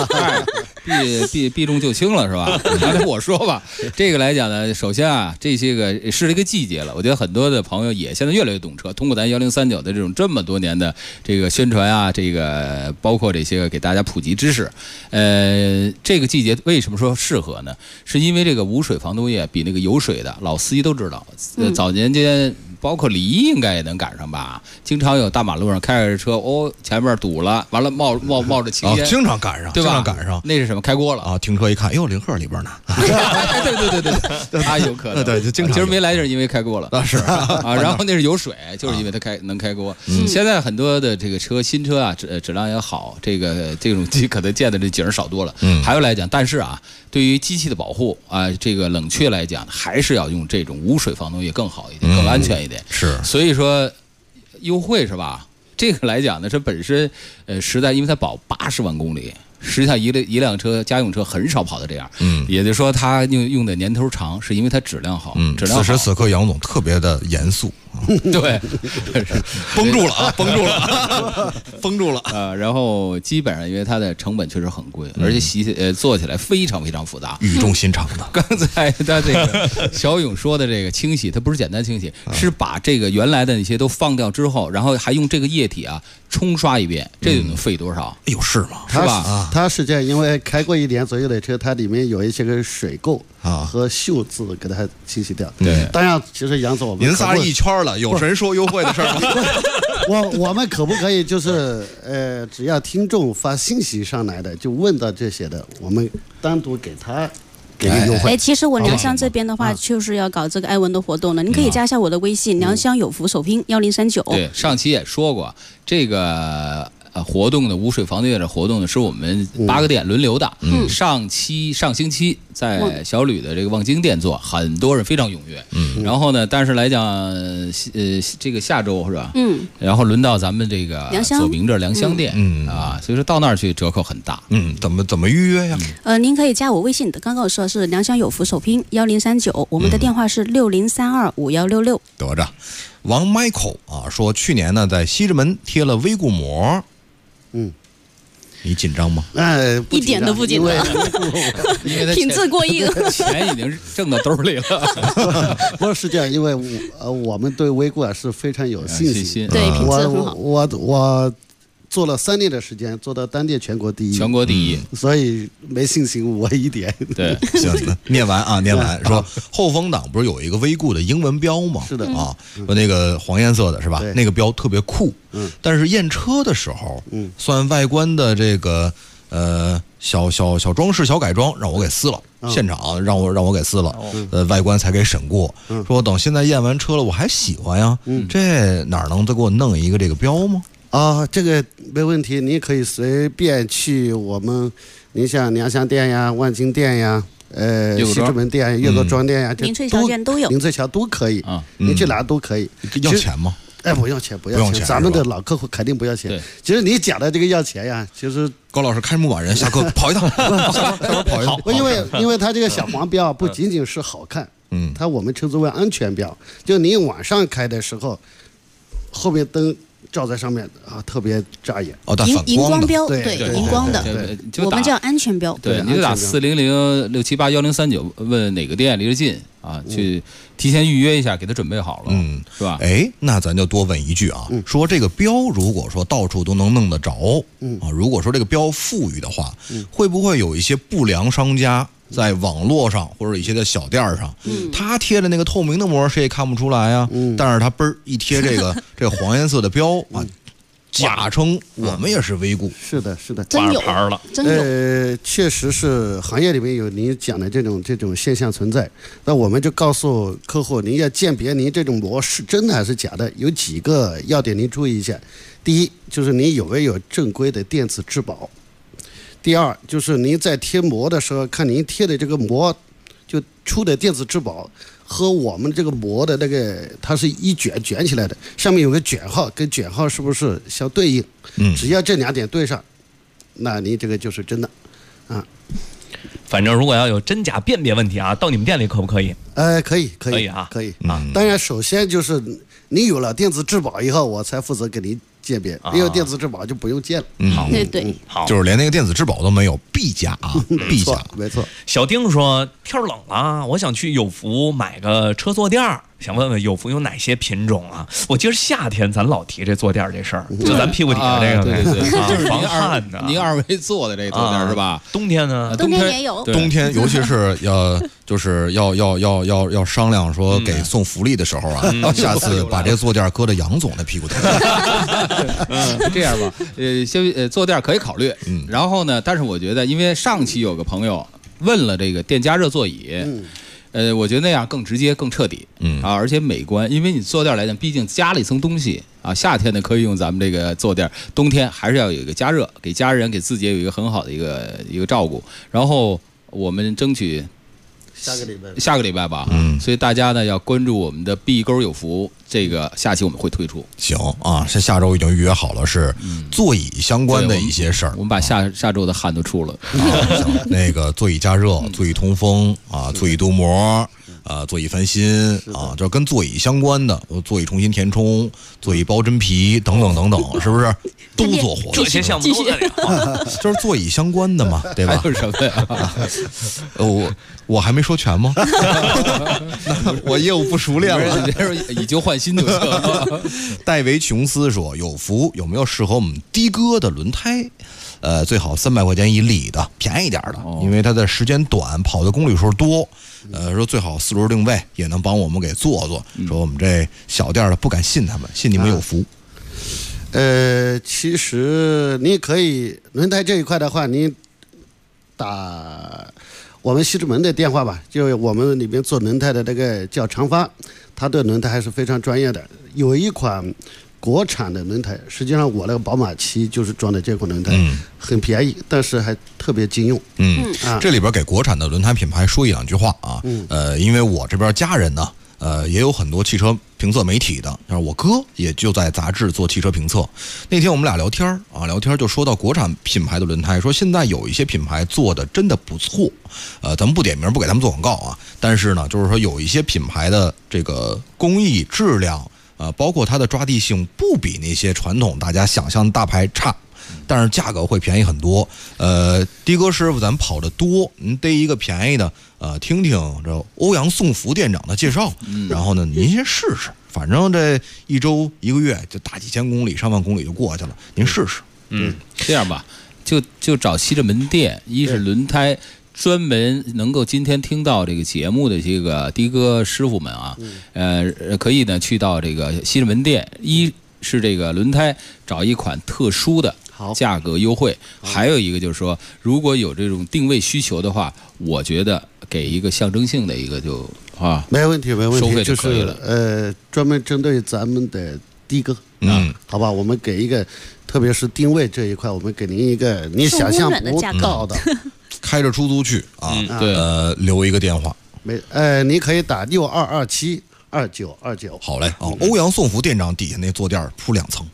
避重就轻了是吧？刚才我说吧，这个来讲呢，首先啊，这些个是一个季节了，我觉得很多的朋友也现在越来越懂车，通过咱1039的这么多年的这个宣传啊，这个包括这些个给大家普及知识，这个季节为什么说适合呢？是因为这个无水防冻液比那个有水的老司机都知道，早年间包括李一应该也能赶上吧，经常有大马路上开着车，前面堵了，完了冒着青烟， 经常赶上， 对吧？ 经常赶上， 那是什么？开锅了啊！停车一看，哟，零盒里边呢。 对，他有可能， 对，就经常。 今儿没来就是因为开锅了， 是啊。然后那是有水，就是因为它能开锅。现在很多的这个新车啊，质量也好，这种机可能见的这景少多了。还有来讲，但是啊，对于机器的保护啊，这个冷却来讲，还是要用这种无水防冻液更好一点，更安全一点。 是， 所以说优惠是吧？这个来讲呢，这本身实在因为它保80万公里。实际上一辆车家用车很少跑到这样，也就是说它用的年头长，是因为它质量好，质量好。 此时此刻杨总特别的严肃， 对， 绷住了啊，绷住了，绷住了啊。然后基本上因为它的成本确实很贵，而且做起来非常非常复杂， 语重心长的。 刚才他这个小勇说的这个清洗，它不是简单清洗，是把这个原来的那些都放掉之后，然后还用这个液体啊冲刷一遍，这能费多少？ 哎呦，是吗？ 是吧？ 它是这样，因为开过1年左右的车，它里面有一些个水垢和锈渍，给它清洗掉。 对， 当然，其实杨总，我们您仨一圈了，有谁说优惠的事儿吗？ 我们可不可以就是只要听众发信息上来的，就问到这些的，我们单独给他给个优惠。 其实我良乡这边的话，就是要搞这个爱文的活动了。您可以加一下我的微信，良乡有福首拼1039。 对，上期也说过这个。活动的无水防冻液的活动呢，是我们8个店轮流的。上星期在小吕的这个望京店做，很多人非常踊跃。然后呢，但是来讲，这个下周是吧？然后轮到咱们这个左明这良乡店，啊，所以说到那儿去折扣很大。 怎么预约呀？ 您可以加我微信的，刚刚我说的是良乡有福首拼1039，我们的电话是60325166。 得着，王 Michael 啊说，去年呢在西直门贴了微固膜。你紧张吗？ 一点都不紧张， 因为品质过硬， 钱已经挣到兜里了。 不是这样，因为我们对微固啊是非常有信心， 对品质很好。 我做了3年的时间，做到单店全国第一，所以没信心我一点。 对， 行，念完啊，念完说后风挡不是有一个微固的英文标吗？ 是的啊，那个黄颜色的是吧？那个标特别酷。但是验车的时候，算外观的这个小装饰、小改装，让我给撕了。现场让我给撕了，外观才给审过。说等现在验完车了，我还喜欢呀。这哪能再给我弄一个这个标吗？ 这个没问题，你可以随便去我们，你像良乡店呀、望京店呀、西直门店、岳各庄店呀， 明翠桥店都有， 明翠桥都可以啊，你去哪都可以。 要钱吗？ 不要钱，咱们的老客户肯定不要钱。其实你讲的这个要钱呀，其实高老师开幕晚人下课跑一趟，下班跑一趟。 因为它这个小黄标不仅仅是好看，它我们称之为安全标，就你晚上开的时候，后面灯照在上面啊，特别扎眼。 荧光标， 对， 荧光的，我们叫安全标。 对，你就打400-678-1039，问哪个店离得近啊，去提前预约一下，给他准备好了，是吧？ 那咱就多问一句啊，说这个标如果说到处都能弄得着，如果说这个标富裕的话，会不会有一些不良商家在网络上或者一些的小店上，他贴的那个透明的膜谁也看不出来呀，但是他嘣儿一贴这个黄颜色的标啊，假称我们也是微固。 是的， 真有牌了， 真有。 确实是行业里面有您讲的这种现象存在。那我们就告诉客户，您要鉴别您这种膜是真的还是假的，有几个要点您注意一下。第一，就是您有没有正规的电子质保。第二，就是您在贴膜的时候，看您贴的这个膜就出的电子质保和我们这个膜的那个，它是一卷起来的，上面有个卷号，跟卷号是不是相对应？只要这2点对上，那你这个就是真的，啊。 反正如果要有真假辨别问题啊，到你们店里可不可以？ 可以啊， 可以啊。当然，首先就是你有了电子质保以后，我才负责给您鉴别，没有电子质保就不用鉴了。 好， 对， 好， 就是连那个电子质保都没有，必假啊，必假， 没错。 小丁说天冷了，我想去有福买个车坐垫儿。想问问有福有哪些品种啊？我记得夏天咱老提这坐垫这事儿，就咱屁股底下这个， 对， 就是防汗的。 您2位坐的这坐垫是吧？ 冬天呢？ 冬天也有。 冬天尤其是要商量说给送福利的时候啊，下次把这坐垫搁到杨总的屁股底下。 这样吧，先坐垫可以考虑。然后呢，但是我觉得，因为上期有个朋友问了这个电加热座椅。我觉得那样更直接、更彻底，而且美观。因为你坐垫来讲，毕竟加了一层东西啊。夏天呢可以用咱们这个坐垫，冬天还是要有一个加热，给家人、给自己有一个很好的一个照顾。然后我们争取下个礼拜吧，所以大家呢要关注我们的壁沟有福，这个下期我们会推出。 行啊，是下周已经预约好了，是座椅相关的一些事儿。 我们把下周的汗都出了。 那个座椅加热、座椅通风啊、座椅镀膜。座椅翻新啊，这跟座椅相关的，座椅重新填充、座椅包真皮等等等等，是不是都做活？ 这些项目都在聊， 就是座椅相关的嘛，对吧？ 还有什么呀？ 我还没说全吗？我业务不熟练了， 以旧换新就行。 戴维·琼斯说：“有福有没有适合我们的哥的轮胎？最好300块钱1里的，便宜一点的，因为它的时间短，跑的公里数多。说最好4轮定位也能帮我们给做。说我们这小店的不敢信他们，信你们有福。 其实你可以轮胎这一块的话，你打我们西直门的电话吧，就我们里面做轮胎的那个叫长发，他对轮胎还是非常专业的。有一款国产的轮胎，实际上我那个宝马7就是装的这款轮胎，很便宜，但是还特别经用。 这里边给国产的轮胎品牌说1-2句话啊。因为我这边家人呢，也有很多汽车评测媒体的，但是我哥也就在杂志做汽车评测。那天我们俩聊天就说到国产品牌的轮胎，说现在有一些品牌做的真的不错。咱们不点名，不给他们做广告啊。但是呢，就是说有一些品牌的这个工艺质量。包括它的抓地性不比那些传统大家想象的大牌差，但是价格会便宜很多。的哥师傅，咱们跑得多，您逮一个便宜的，听听这欧阳颂福店长的介绍，然后呢，您先试试，反正这1周1个月就大几千公里、上万公里就过去了，您试试。 这样吧，就找西直门店，一是轮胎。专门能够今天听到这个节目的这个的哥师傅们啊，可以呢去到这个西直门店，一是这个轮胎找一款特殊的，价格优惠；还有一个就是说，如果有这种定位需求的话，我觉得给一个象征性的一个就没问题， 收费就可以了。 专门针对咱们的的哥，好吧，我们给一个，特别是定位这一块，我们给您一个你想象不到的。 开着出租去啊，留一个电话。 你可以打62272929。 好嘞，欧阳颂福店长底下那坐垫铺2层。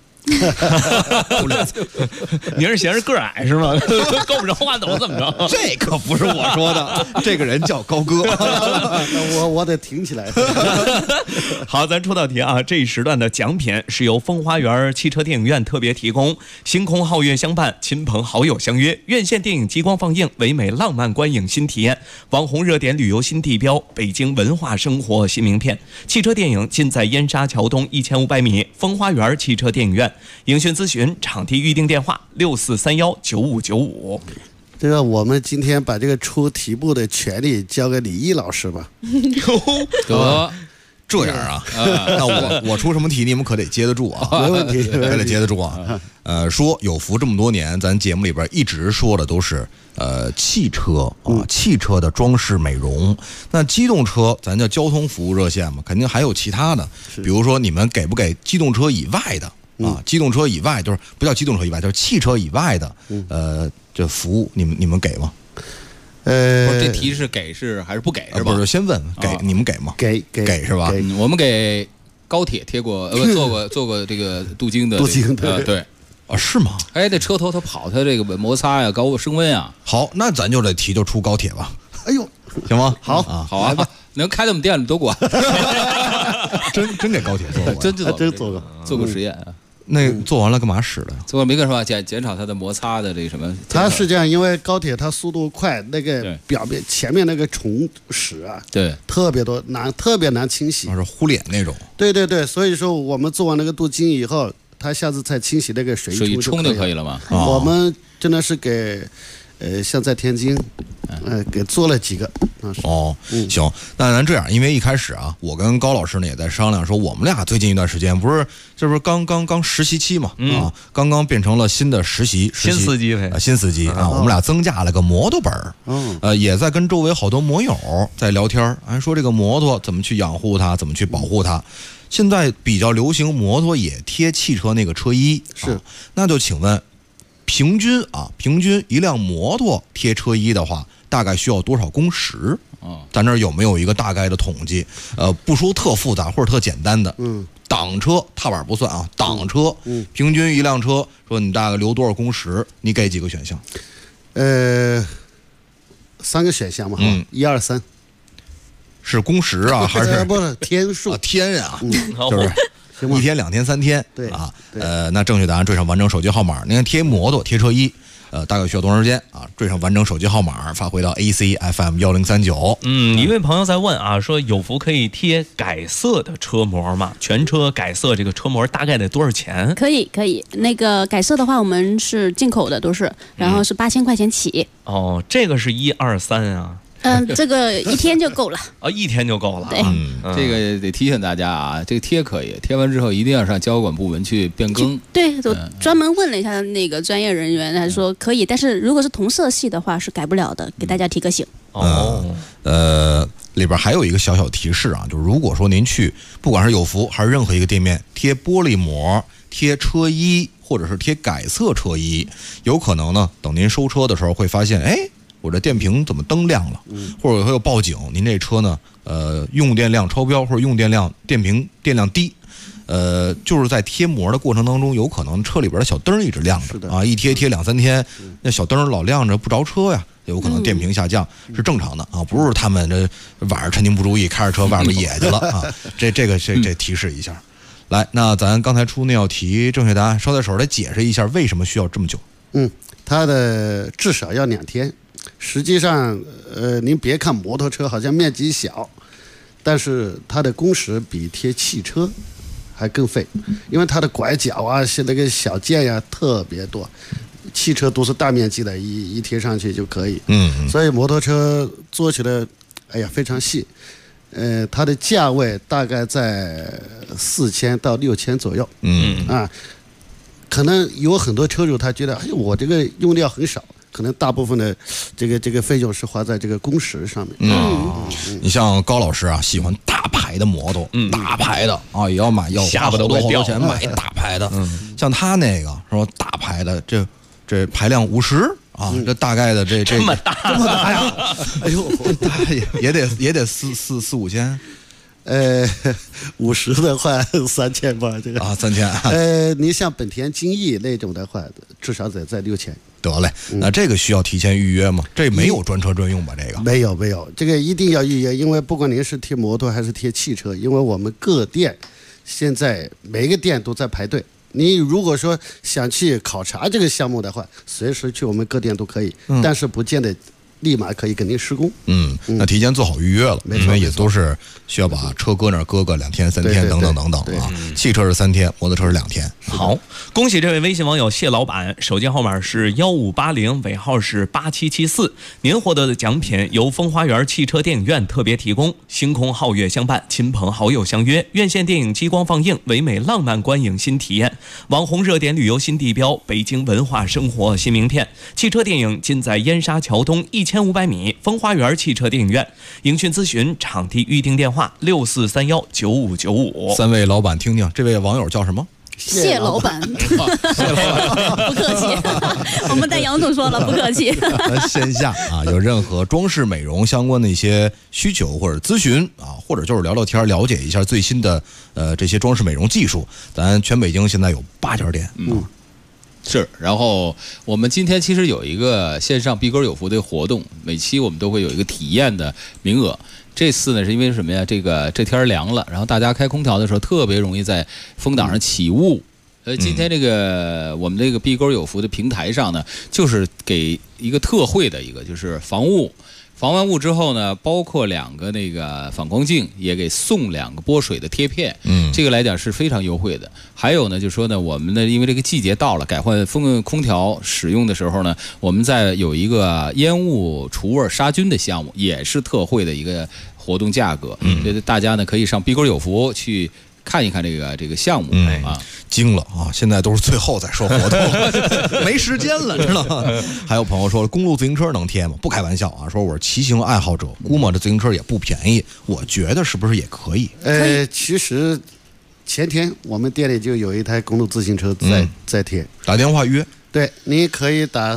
你是嫌是个矮是吗？够不着话筒怎么着？ 这可不是我说的，这个人叫高哥。 我得挺起来。 好，咱出道题啊！这一时段的奖品是由风花园汽车电影院特别提供，星空皓月相伴，亲朋好友相约，院线电影激光放映，唯美浪漫观影新体验，网红热点旅游新地标，北京文化生活新名片。汽车电影尽在燕莎桥东1500米风花园汽车电影院。影讯咨询场地预订电话64319595。 这个我们今天把这个出题目的权利交给李毅老师吧。 得这样啊？那我出什么题，你们可得接得住啊！ 没问题， 可得接得住啊！说有福这么多年，咱节目里边一直说的都是汽车啊，汽车的装饰美容。那机动车，咱叫交通服务热线嘛，肯定还有其他的，比如说你们给不给机动车以外的啊？机动车以外就是不叫机动车以外，就是汽车以外的这服务，你们给吗？ 不是这题是给还是不给是吧？ 不是，先问给你们给吗？ 给是吧？ 我们给高铁贴过，做过这个镀金的对。 啊，是吗？ 哎，这车头它跑，它这个摩擦呀、高升温啊。 好，那咱就这题就出高铁吧。 哎呦， 行吗？ 好啊， 好啊，能开到我们店里多管。 真给高铁做过， 真做过实验啊。 那做完了干嘛使的？ 做完没干什么，减少它的摩擦的这个什么？ 它是这样，因为高铁它速度快，那个表面前面那个虫屎啊， 对， 特别多，特别难清洗。 是糊脸那种。 对，所以说我们做完那个镀金以后，它下次再清洗那个水冲就可以了嘛。 我们真的是给。像在天津，给做了几个。 行，那咱这样，因为一开始啊，我跟高老师呢也在商量说，我们俩最近一段时间这不是刚实习期嘛，刚刚变成了新的新司机啊，我们俩增驾了个摩托本也在跟周围好多摩友在聊天，说这个摩托怎么去养护它，怎么去保护它。现在比较流行摩托也贴汽车那个车衣， 是， 那就请问。平均一辆摩托贴车衣的话，大概需要多少工时？咱这儿有没有一个大概的统计？不说特复杂或者特简单的。挡车踏板不算啊，挡车，平均一辆车，说你大概留多少工时？你给几个选项 ？3个选项嘛，1、2、3， 是工时啊，还是不是天数？ 天啊，就是。1天、2天、3天， 对啊，那正确答案缀上完整手机号码。您看贴摩托贴车衣，大概需要多长时间啊？缀上完整手机号码，发回到 ACFM1039。 一位朋友在问啊，说有福可以贴改色的车膜吗？全车改色这个车膜大概得多少钱？ 可以，那个改色的话，我们是进口的都是，然后是8000块钱起。 哦，这个是1、2、3啊。 这个1天就够了 1天就够了。 对， 这个得提醒大家啊，这个贴可以，贴完之后一定要上交管部门去变更。 对，我专门问了一下那个专业人员，他说可以，但是如果是同色系的话是改不了的，给大家提个醒。 里边还有一个小小提示啊，就是如果说您去不管是有福还是任何一个店面贴玻璃膜、贴车衣或者是贴改色车衣，有可能呢，等您收车的时候会发现，我这电瓶怎么灯亮了？或者会有报警，您这车呢，用电量超标或者电瓶电量低，就是在贴膜的过程当中，有可能车里边的小灯一直亮着啊，一贴2、3天，那小灯老亮着不着车呀，有可能电瓶下降，是正常的啊，不是他们这晚上趁您不注意开着车外边野去了啊，这提示一下。来，那咱刚才出那道题正确答案，捎带手来解释一下为什么需要这么久？ 它的至少要2天。实际上，您别看摩托车好像面积小，但是它的工时比贴汽车还更费，因为它的拐角啊、那个小件呀特别多，汽车都是大面积的，一贴上去就可以。所以摩托车做起来，非常细。它的价位大概在4000到6000左右。可能有很多车主他觉得，我这个用料很少。可能大部分的这个费用是花在这个工时上面。 你像高老师啊，喜欢大牌的摩托，大牌的啊，也要花好多钱买大牌的。像他那个是吧，大牌的这排量50啊，这大概的这么大呀，也得4、5千。 50的话3000吧，这个啊3000。 你像本田精益那种的话，至少得在6000。 得嘞，那这个需要提前预约吗？这没有专车专用吧？这个没有，这个一定要预约，因为不管您是贴摩托还是贴汽车，因为我们各店现在每个店都在排队。你如果说想去考察这个项目的话，随时去我们各店都可以，但是不见得立马可以给您施工。 那提前做好预约了，因为也都是需要把车搁那儿搁个2天3天等等啊。汽车是3天，摩托车是2天。 好，恭喜这位微信网友谢老板，手机号码是1580，尾号是8774。您获得的奖品由风花园汽车电影院特别提供，星空皓月相伴，亲朋好友相约，院线电影激光放映，唯美浪漫观影新体验，网红热点旅游新地标，北京文化生活新名片。汽车电影尽在燕莎桥东1500米风花园汽车电影院。影讯咨询场地预订电话64319595。 三位老板听听，这位网友叫什么？ 谢老板，不客气，我们带杨总说了，不客气。 线下啊，有任何装饰美容相关的一些需求或者咨询啊，或者就是聊聊天，了解一下最新的这些装饰美容技术，咱全北京现在有8家店。 是，然后我们今天其实有一个线上逼格有福的活动，每期我们都会有一个体验的名额。这次呢是因为什么呀？这天凉了，然后大家开空调的时候特别容易在风挡上起雾。今天我们这个逼格有福的平台上呢，就是给一个特惠的一个，就是防雾。防完雾之后呢，包括2个那个反光镜，也给送2个拨水的贴片。这个来讲是非常优惠的。还有呢，就是说呢，我们呢，因为这个季节到了，改换空调使用的时候呢，我们在有一个烟雾除味杀菌的项目，也是特惠的一个活动价格。所以大家呢可以上逼格有福去看一看这个项目啊。 惊了啊！现在都是最后再说活动，没时间了，知道吗？还有朋友说，公路自行车能贴吗？不开玩笑啊，说我是骑行爱好者，估摸着自行车也不便宜，我觉得是不是也可以？ 其实前天我们店里就有一台公路自行车在贴， 打电话约。 对，你可以打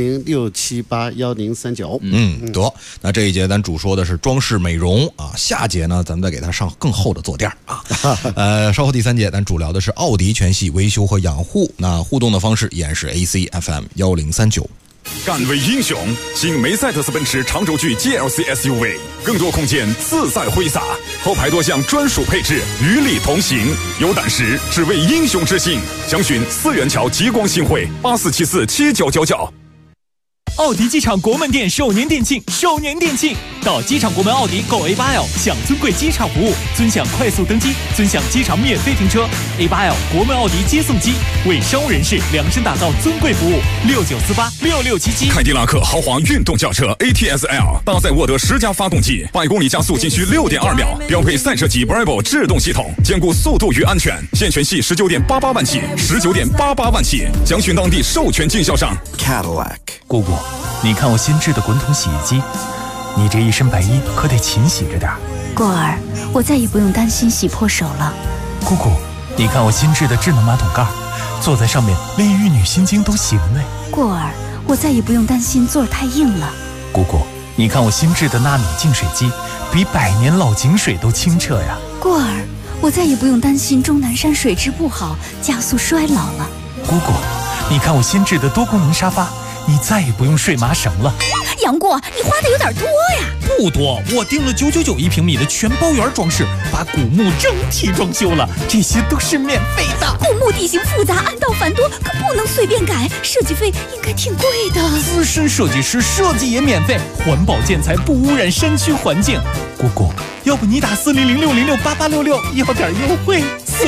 400-678-1039。 得。那这一节咱主说的是装饰美容啊，下节呢咱们再给它上更厚的坐垫啊。稍后第3节咱主聊的是奥迪全系维修和养护，那互动的方式依然是 AC/FM 1039。 敢为英雄，新梅赛德斯奔驰长轴距 GLC SUV， 更多空间自在挥洒，后排多项专属配置与你同行。有胆识，只为英雄之心。详询4元桥极光新会84747999。 奥迪机场国门店首年店庆，到机场国门奥迪购 A8L， 享尊贵机场服务，尊享快速登机，尊享机场免费停车。A8L 国门奥迪接送机，为商务人士量身打造尊贵服务。69486677。 凯迪拉克豪华运动轿车 ATS-L， 搭载沃德10加发动机，100公里加速仅需6.2秒，标配赛车级 Bravo 制动系统，兼顾速度与安全。现全系19.88万起，19.88万起，详询当地授权经销商 Cadillac。姑姑，你看我新制的滚筒洗衣机，你这一身白衣可得勤洗着点。 过儿，我再也不用担心洗破手了。 姑姑，你看我新制的智能马桶盖，坐在上面连玉女心经都行嘞。 过儿，我再也不用担心座儿太硬了。 姑姑，你看我新制的纳米净水机，比100年老井水都清澈呀。 过儿，我再也不用担心终南山水质不好，加速衰老了。 姑姑，你看我新制的多功能沙发，你再也不用睡麻绳了。 杨过，你花的有点多呀。 不多，我订了9991平米的全包圆装饰，把古墓整体装修了，这些都是免费的。 古墓地形复杂，暗道繁多，可不能随便改，设计费应该挺贵的。 资深设计师设计也免费，环保建材不污染山区环境。 姑姑， 要不你打400-606-8866要点优惠。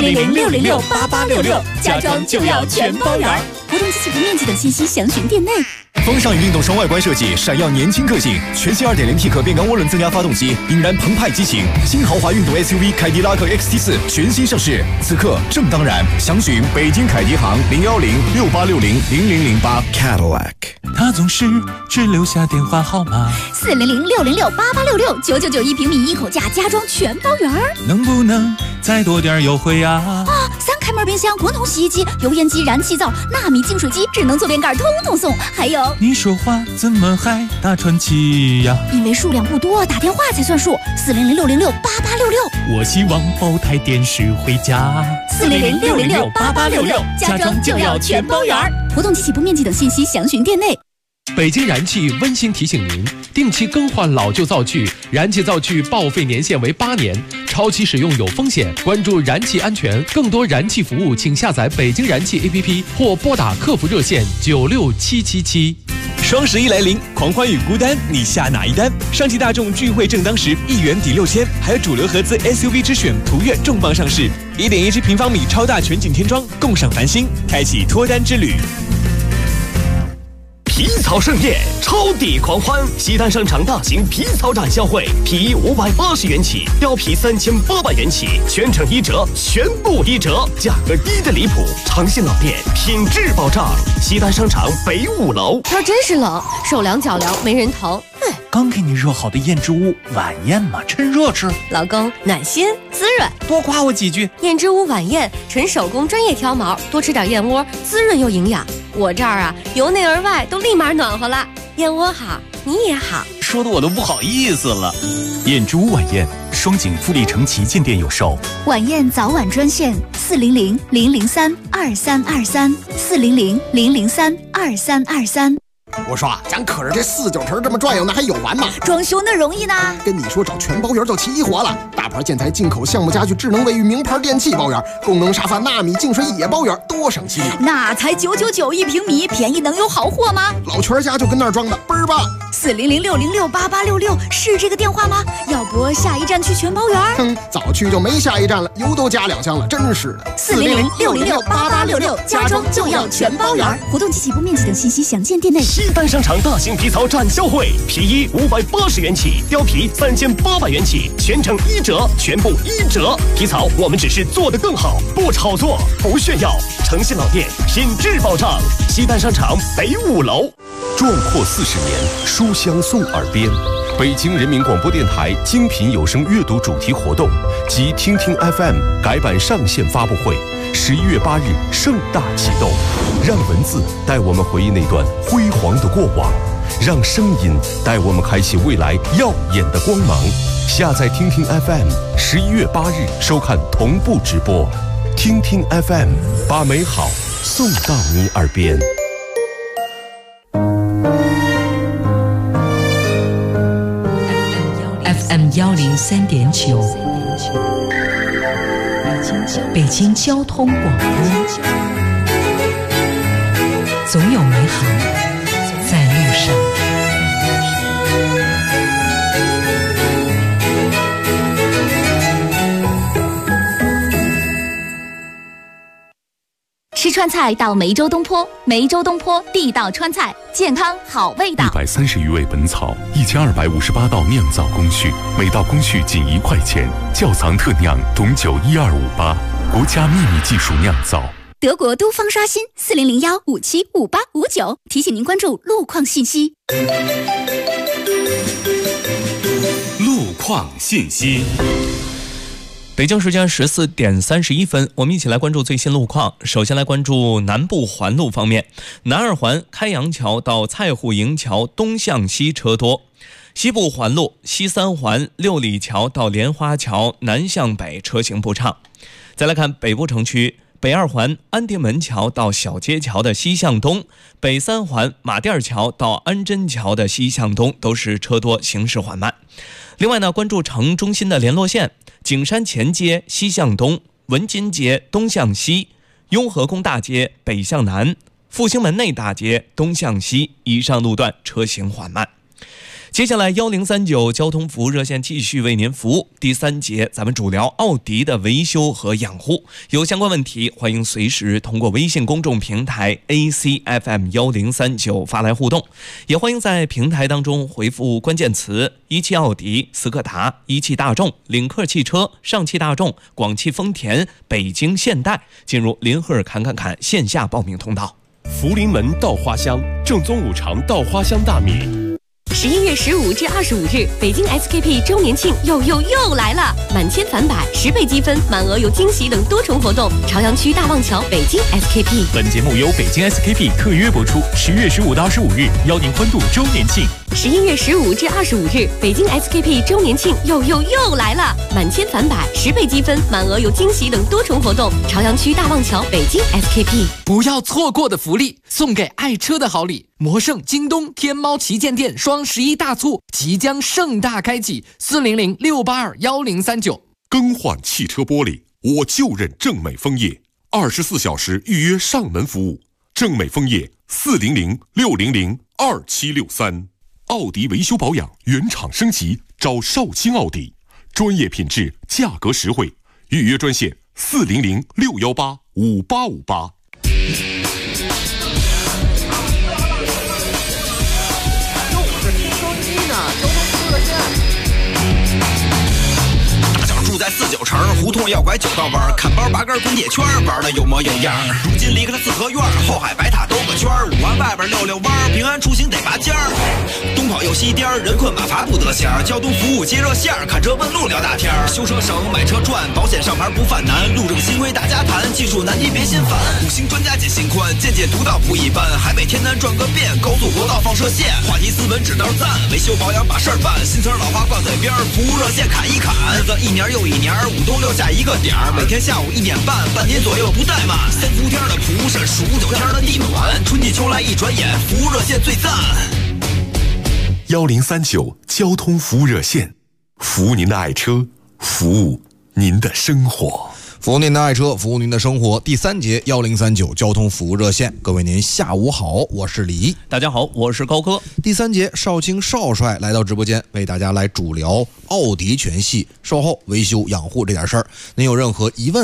400-606-8866，家装就要全包圆。活动机器和面积等信息详询店内。 风尚与运动双外观设计，闪耀年轻个性。全新 2.0T 可变缸涡轮增压发动机，引燃澎湃激情。新豪华运动 SUV 凯迪拉克 XT4 全新上市，此刻正当然。详询北京凯迪行010-6860-0008 Cadillac。 他总是只留下电话号码 400-606-8866，999一平米一口价，家装全包圆。 能不能再多点优惠呀？ 啊！3开门冰箱、滚筒洗衣机、油烟机、燃气灶、纳米净水机、智能坐便盖，通通送。还有， 你说话怎么还大喘气呀？ 因为数量不多，打电话才算数。400-606-8866。 我希望包台电视回家。 400-606-8866，家装就要全包圆。活动及起步面积等信息详询店内。 北京燃气温馨提醒您，定期更换老旧灶具，燃气灶具报废年限为8年，超期使用有风险。关注燃气安全，更多燃气服务，请下载北京燃气 APP 或拨打客服热线96777。 双11来临，狂欢与孤单，你下哪一单？上汽大众聚会正当时，1元抵6000，还有主流合资 SUV 之选途岳重磅上市，1.1平方米超大全景天窗，共赏繁星，开启脱单之旅。 皮草盛宴，超抵狂欢！西单商场大型皮草展销会，皮衣580元起，貂皮3800元起，全程1折，全部1折，价格低得离谱。长信老店，品质保障。西单商场北5楼。 天真是冷，手凉脚凉没人疼。 刚给你热好的燕之屋晚宴嘛，趁热吃。 老公暖心滋润， 多夸我几句。 燕之屋晚宴，纯手工专业挑毛，多吃点燕窝，滋润又营养。我这儿啊，由内而外都立马暖和了。燕窝好，你也好， 说的我都不好意思了。燕之屋晚宴，双井富力城旗舰店有售。 晚宴早晚专线400-003-2323，400-003-2323。 我说啊，咱可是这4-9成这么转悠，那还有完吗？ 装修那容易呢？ 跟你说，找全包圆就齐活了。大牌建材、进口项目家具、智能卫浴、名牌电器包圆，功能沙发、纳米净水也包圆，多省心。 那才999一平米，便宜能有好货吗？ 老全家就跟那儿装的，倍儿棒。 400-606-8866是这个电话吗？要不下一站去全包圆？ 早去就没下一站了，油都加2箱了，真是的。 400-606-8866，家装就要全包圆。活动及起步面积等信息详见店内。 西单商场大型皮草展销会，皮衣580元起，貂皮3800元起，全程1折，全部1折。皮草我们只是做得更好，不炒作，不炫耀。诚信老店，品质保障。西单商场北5楼。 壮阔40年，书香送耳边。北京人民广播电台精品有声阅读主题活动及听听 FM 改版上线发布会，11月8日盛大启动。让文字带我们回忆那段辉煌的过往，让声音带我们开启未来耀眼的光芒。下载听听 FM，11月8日收看同步直播。听听 FM， 把美好送到你耳边。 FM 103.9，北京交通广播，总有美好在路上。 吃川菜到梅州东坡，梅州东坡地道川菜，健康好味道。 130余味本草，1258道酿造工序，每道工序仅1块钱。窖藏特酿董酒12588，国家秘密技术酿造。 德国都方刷新400-575859，提醒您关注路况信息。 路况信息。 北京时间14点31分，我们一起来关注最新路况。首先来关注南部环路方面，南二环开阳桥到蔡户营桥东向西车多；西部环路西三环六里桥到莲花桥南向北车行不畅。再来看北部城区，北二环安定门桥到小街桥的西向东，北三环马甸桥到安贞桥的西向东都是车多，行驶缓慢。另外呢，关注城中心的联络线，景山前街西向东，文津街东向西，雍和宫大街北向南，复兴门内大街东向西，以上路段车行缓慢。接下来1039交通服务热线继续为您服务。第3节咱们主聊奥迪的维修和养护，有相关问题欢迎随时通过微信公众平台 ACFM1039 发来互动，也欢迎在平台当中回复关键词一汽奥迪、斯柯达、一汽大众、领克汽车、上汽大众、广汽丰田、北京现代，进入林赫尔侃线下报名通道。 福临门稻花香，正宗5常稻花香大米。 11月15至25日，北京 SKP 周年庆又来了！满千返百，10倍积分，满额有惊喜等多重活动。朝阳区大望桥北京 SKP。 本节目由北京 SKP 特约播出。10月15到25日，邀您欢度周年庆。 11月15至25日，北京 SKP 周年庆又来了！满千返百，10倍积分，满额有惊喜等多重活动。朝阳区大望桥北京 SKP。 不要错过的福利，送给爱车的好礼。魔盛、京东、天猫旗舰店双11大促即将盛大开启，400-682-1039。 更换汽车玻璃，我就认正美枫叶，24小时预约上门服务。正美枫叶400-600-2763。奥迪维修保养原厂升级，找少卿奥迪，专业品质，价格实惠。预约专线400-618-5858。 胡同要拐九道弯，看包拔根滚铁圈，玩的有模有样。如今离开了四合院，后海白塔兜个圈，5环外边溜溜弯，平安出行得拔尖儿。东跑又西颠，人困马乏不得闲。交通服务接热线，看车问路聊大天。修车省，买车赚，保险上牌不犯难。路政新规大家谈，技术难题别心烦。5星专家解心宽，见解独到不一般。海北天南转个遍，高速国道放射线。话题斯文指道赞，维修保养把事儿办。新词老话挂嘴边，服务热线砍一砍。日子一年又一年，5冬6夏一个点儿。每天下午1点半，半年左右不怠慢。3伏天的蒲扇，数9天的地暖，春季秋来一转眼，服务热线最赞。 1039交通服务热线，服务您的爱车，服务您的生活。 服务您的爱车，服务您的生活。第3节1039交通服务热线，各位您下午好，我是李。 大家好，我是高哥。 第3节少卿少帅来到直播间，为大家来主聊奥迪全系售后维修养护这点事儿。您有任何疑问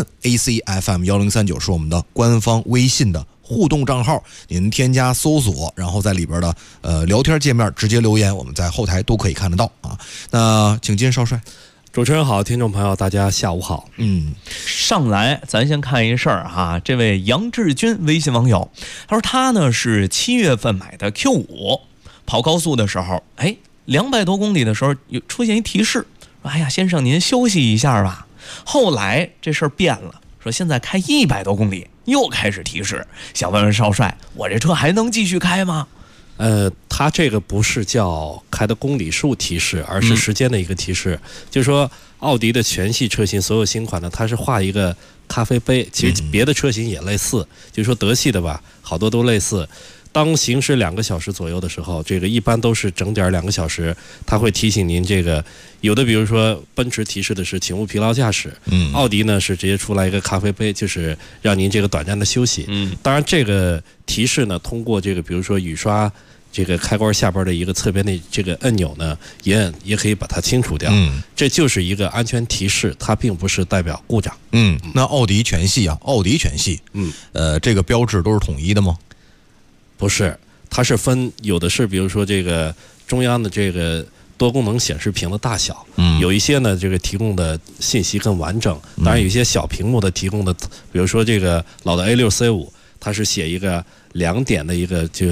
，ACFM1039是我们的官方微信的互动账号，您添加搜索，然后在里边的聊天界面直接留言，我们在后台都可以看得到啊。那请进少帅。 主持人好，听众朋友大家下午好。 上来咱先看一事儿哈，这位杨志军微信网友，他说他呢是7月份买的 Q5，跑高速的时候，200多公里的时候有出现一提示，说哎呀先生您休息一下吧。后来这事儿变了，说现在开100多公里又开始提示，想问问少帅，我这车还能继续开吗？ 它这个不是叫开的公里数提示，而是时间的一个提示。就是说，奥迪的全系车型所有新款呢，它是画一个咖啡杯，其实别的车型也类似。就是说德系的吧，好多都类似。当行驶2个小时左右的时候，这个一般都是整点2个小时，它会提醒您这个有的，比如说奔驰提示的是请勿疲劳驾驶，奥迪呢是直接出来一个咖啡杯，就是让您这个短暂的休息。当然这个提示呢，通过这个比如说雨刷这个开关下边的一个侧边的这个按钮呢，也可以把它清除掉。这就是一个安全提示，它并不是代表故障。 那奥迪全系啊，奥迪全系，这个标志都是统一的吗？ 不是，它是分，有的是比如说这个中央的这个多功能显示屏的大小，有一些呢这个提供的信息更完整，当然有一些小屏幕的提供的，比如说这个老的 A6C5，它是写一个2点的一个就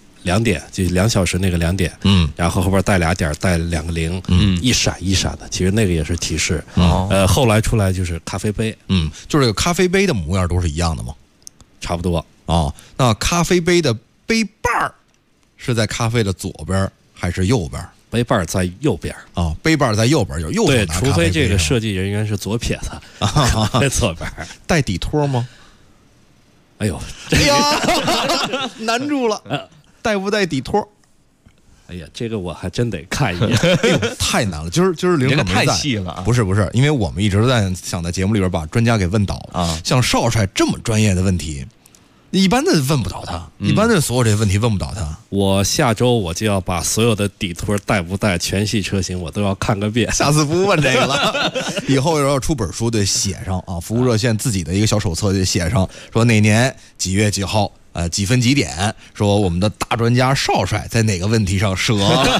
2点，就2小时那个2点，然后后边带俩点，带2个0，一闪一闪的，其实那个也是提示。后来出来就是咖啡杯， 就是这个咖啡杯的模样都是一样的吗？ 差不多啊。那咖啡杯的杯把是在咖啡的左边还是右边？ 杯把在右边啊，杯把在右边，有右手拿咖啡杯。 对，除非这个设计人员是左撇子，在左边。 带底托吗？ 哎呦， 难住了，带不带底托？ 哎呀，这个我还真得看一眼， 太难了。今儿领导没在， 太细了啊！ 不是，因为我们一直在想在节目里边把专家给问倒啊。像少帅这么专业的问题，一般的问不倒他，一般的所有这些问题问不倒他。 我下周我就要把所有的底托带不带全系车型我都要看个遍， 下次不问这个了。以后要出本书得写上啊，服务热线自己的一个小手册得写上，说哪年几月几号。几分几点？说我们的大专家少帅在哪个问题上折，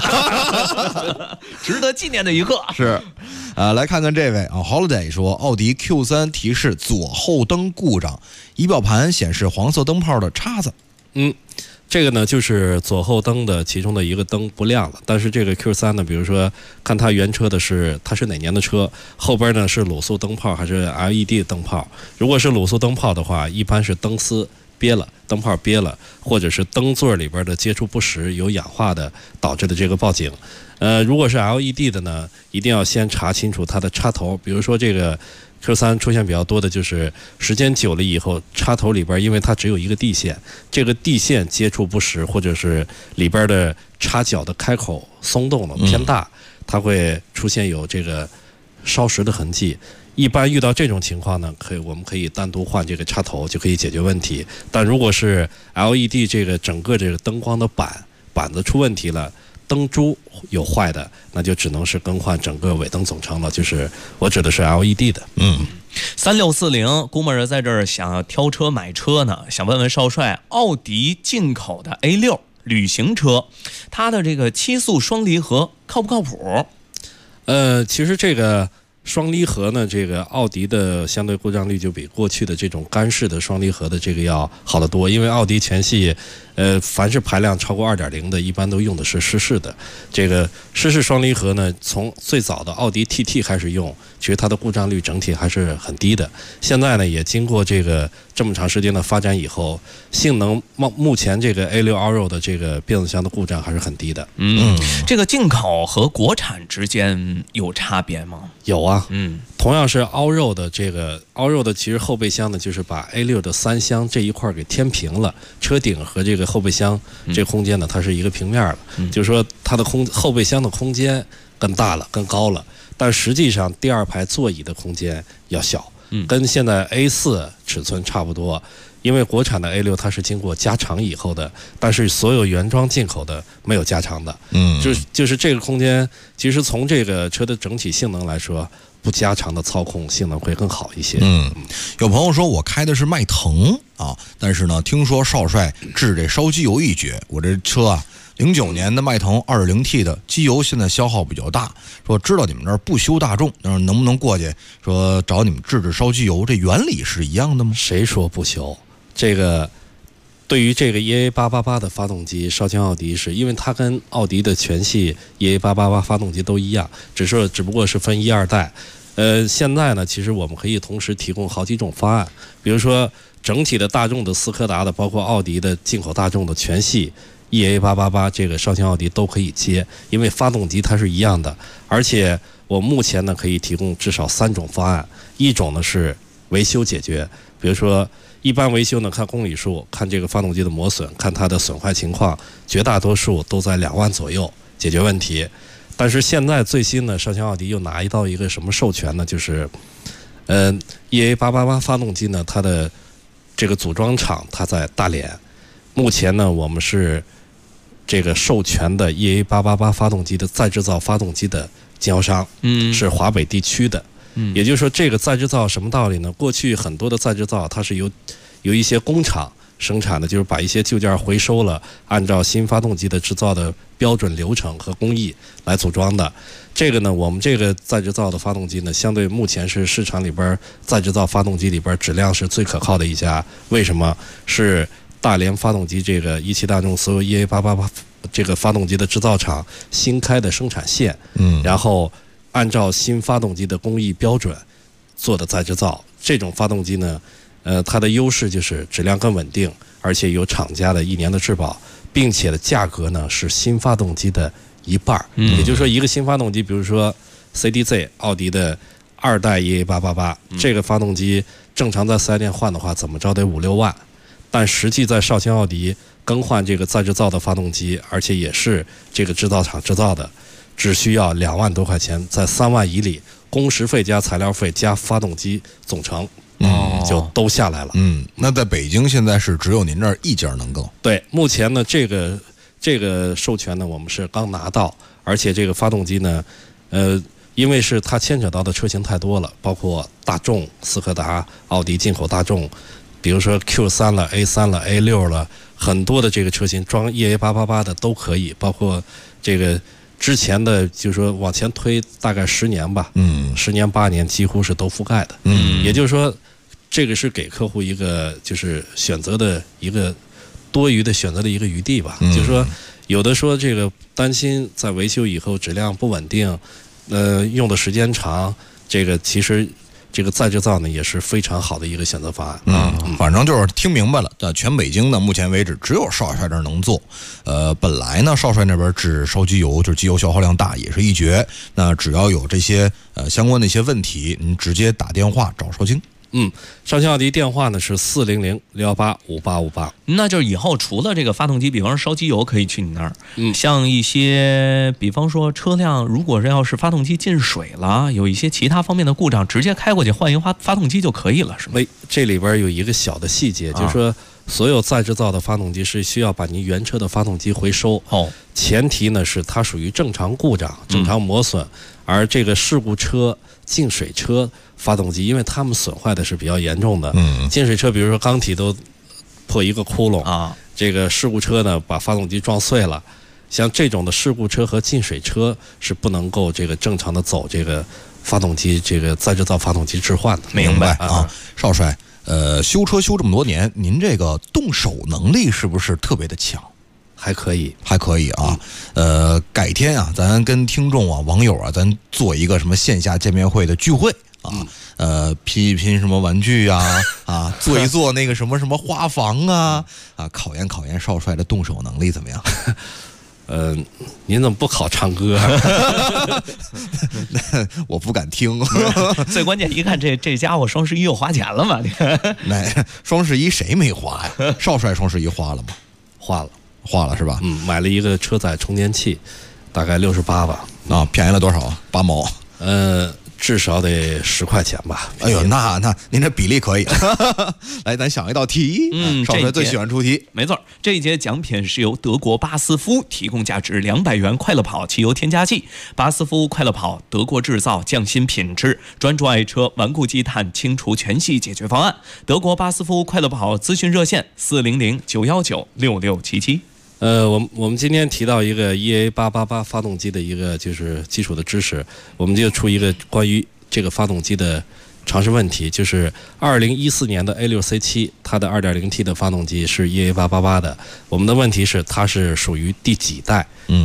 值得纪念的一刻是。来看看这位啊 ，Holiday 说，奥迪 Q3 提示左后灯故障，仪表盘显示黄色灯泡的叉子。 这个呢就是左后灯的其中的一个灯不亮了，但是这个 Q3 呢，比如说看它原车的是它是哪年的车，后边呢是卤素灯泡还是 LED 灯泡？如果是卤素灯泡的话，一般是灯丝憋了，灯泡憋了，或者是灯座里边的接触不实有氧化的导致的这个报警。如果是 LED 的呢，一定要先查清楚它的插头，比如说这个 Q3 出现比较多的就是时间久了以后，插头里边因为它只有一个地线，这个地线接触不实，或者是里边的插脚的开口松动了偏大，它会出现有这个烧蚀的痕迹。一般遇到这种情况呢，我们可以单独换这个插头就可以解决问题。但如果是 LED 这个整个这个灯光的板子出问题了，灯珠有坏的，那就只能是更换整个尾灯总成了，就是我指的是 LED 的。 3640估摸着在这儿想要挑车买车呢，想问问少帅，奥迪进口的 A6 旅行车，它的这个7速双离合靠不靠谱？ 其实这个双离合呢，这个奥迪的相对故障率就比过去的这种干式的双离合的这个要好得多，因为奥迪全系，凡是排量超过2.0的，一般都用的是湿式的。这个湿式双离合呢，从最早的奥迪 TT 开始用，其实它的故障率整体还是很低的。现在呢，也经过这么长时间的发展以后，性能目前这个 A6 Allroad 的这个变速箱的故障还是很低的。 这个进口和国产之间有差别吗？ 有啊，同样是 Allroad 的这个 Allroad 的，其实后备箱呢就是把 A6 的3厢这一块给填平了，车顶和这个后备箱这空间呢，它是一个平面了，就是说它的后备箱的空间更大了，更高了，但实际上第2排座椅的空间要小，跟现在 A4 尺寸差不多。因为国产的 A6 它是经过加长以后的，但是所有原装进口的没有加长的，就是这个空间，其实从这个车的整体性能来说，不加长的操控性能会更好一些。 有朋友说我开的是迈腾啊，但是呢，听说少帅治这烧机油一绝，我这车啊。09年的迈腾 2.0T 的机油现在消耗比较大，说知道你们这儿不修大众，能不能过去说找你们治烧机油？这原理是一样的吗？ 谁说不修？这个对于这个 EA888 的发动机，绍兴奥迪是因为它跟奥迪的全系 EA888 发动机都一样，只不过是分1、2代。现在呢，其实我们可以同时提供好几种方案，比如说整体的大众的斯柯达的，包括奥迪的进口大众的全系。EA888 这个绍兴奥迪都可以接，因为发动机它是一样的，而且我目前呢可以提供至少3种方案，一种呢是维修解决，比如说一般维修呢看公里数，看这个发动机的磨损，看它的损坏情况，绝大多数都在2万左右解决问题。但是现在最新的绍兴奥迪又拿到一个什么授权呢？就是EA888 发动机呢，它的这个组装厂它在大连。目前呢，我们是这个授权的 EA888 发动机的再制造发动机的经销商，是华北地区的。也就是说，这个再制造什么道理呢？过去很多的再制造，它是有一些工厂生产的，就是把一些旧件回收了，按照新发动机的制造的标准流程和工艺来组装的。这个呢，我们这个再制造的发动机呢，相对目前是市场里边再制造发动机里边质量是最可靠的一家。为什么？是大连发动机这个一汽大众所有 EA888 这个发动机的制造厂新开的生产线，然后按照新发动机的工艺标准做的再制造。这种发动机呢，它的优势就是质量更稳定，而且有厂家的1年的质保，并且的价格呢是新发动机的1半。也就是说，一个新发动机，比如说 CDZ 奥迪的2代 EA888，这个发动机正常在4S店换的话，怎么着得5、6万。但实际在绍兴奥迪更换这个再制造的发动机，而且也是这个制造厂制造的，只需要2万多块钱，在3万以里，工时费加材料费加发动机总成，就都下来了。 那在北京现在是只有您这儿一家能够？ 对，目前呢，这个授权呢，我们是刚拿到，而且这个发动机呢，因为是它牵扯到的车型太多了，包括大众、斯柯达、奥迪进口大众。比如说 Q3 了 A3 了 A6 了，很多的这个车型装 EA888 的都可以，包括这个之前的就是说往前推大概10年吧，10年8年几乎是都覆盖的。也就是说，这个是给客户一个就是选择的一个多余的选择的一个余地吧。就是说，有的说这个担心在维修以后质量不稳定，用的时间长，这个其实。这个再制造呢也是非常好的一个选择方案。 反正就是听明白了，全北京呢目前为止只有少帅这儿能做。本来呢少帅那边治烧机油就是机油消耗量大也是一绝。那只要有这些相关的一些问题，您直接打电话找绍兴。 绍兴奥迪电话呢是400-618-5858。 那就是以后除了这个发动机，比方说烧机油可以去你那儿，像一些比方说车辆如果要是发动机进水了，有一些其他方面的故障，直接开过去换一个发动机就可以了，是吗？ 这里边有一个小的细节，就是说所有再制造的发动机是需要把您原车的发动机回收，前提呢是它属于正常故障、正常磨损，而这个事故车、进水车发动机，因为它们损坏的是比较严重的，进水车比如说缸体都破一个窟窿啊，这个事故车呢把发动机撞碎了，像这种的事故车和进水车是不能够这个正常的走这个发动机这个再制造发动机置换的。 明白啊，少帅，修车修这么多年，您这个动手能力是不是特别的强？ 还可以， 还可以啊。改天啊，咱跟听众啊、网友啊，咱做一个什么线下见面会的聚会啊。拼一拼什么玩具啊，做一做那个什么什么花房啊，考验考验少帅的动手能力怎么样？ 您怎么不考唱歌？ 我不敢听。 最关键一看这家伙双11又花钱了嘛？ 那双11谁没花呀？少帅双11花了吗？花了是吧？ 买了一个车载充电器，大概68吧。 便宜了多少啊？8毛。 至少得10块钱吧。 哎呦，那您这比例可以。来，咱想一道题。少帅最喜欢出题。 没错，这一节奖品是由德国巴斯夫提供价值200元快乐跑汽油添加剂。巴斯夫快乐跑，德国制造，匠心品质，专注爱车，顽固积碳，清除全系解决方案。德国巴斯夫快乐跑咨询热线400-919-6677。 我们今天提到一个 EA888 发动机的一个就是基础的知识，我们就出一个关于这个发动机的常识问题，就是2014年的 A6C7， 它的 2.0T 的发动机是 EA888 的。我们的问题是它是属于第几代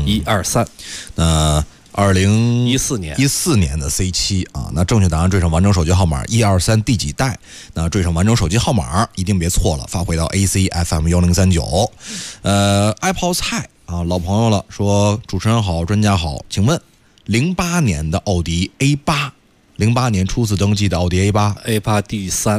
？1、2、3。 2014年的 C7 啊，那正确答案缀上完整手机号码1、2、3第几代？那缀上完整手机号码一定别错了，发回到 AC FM1039。爱泡菜啊，老朋友了，说主持人好，专家好，请问08年的奥迪 A8，08年初次登记的奥迪 A8 第3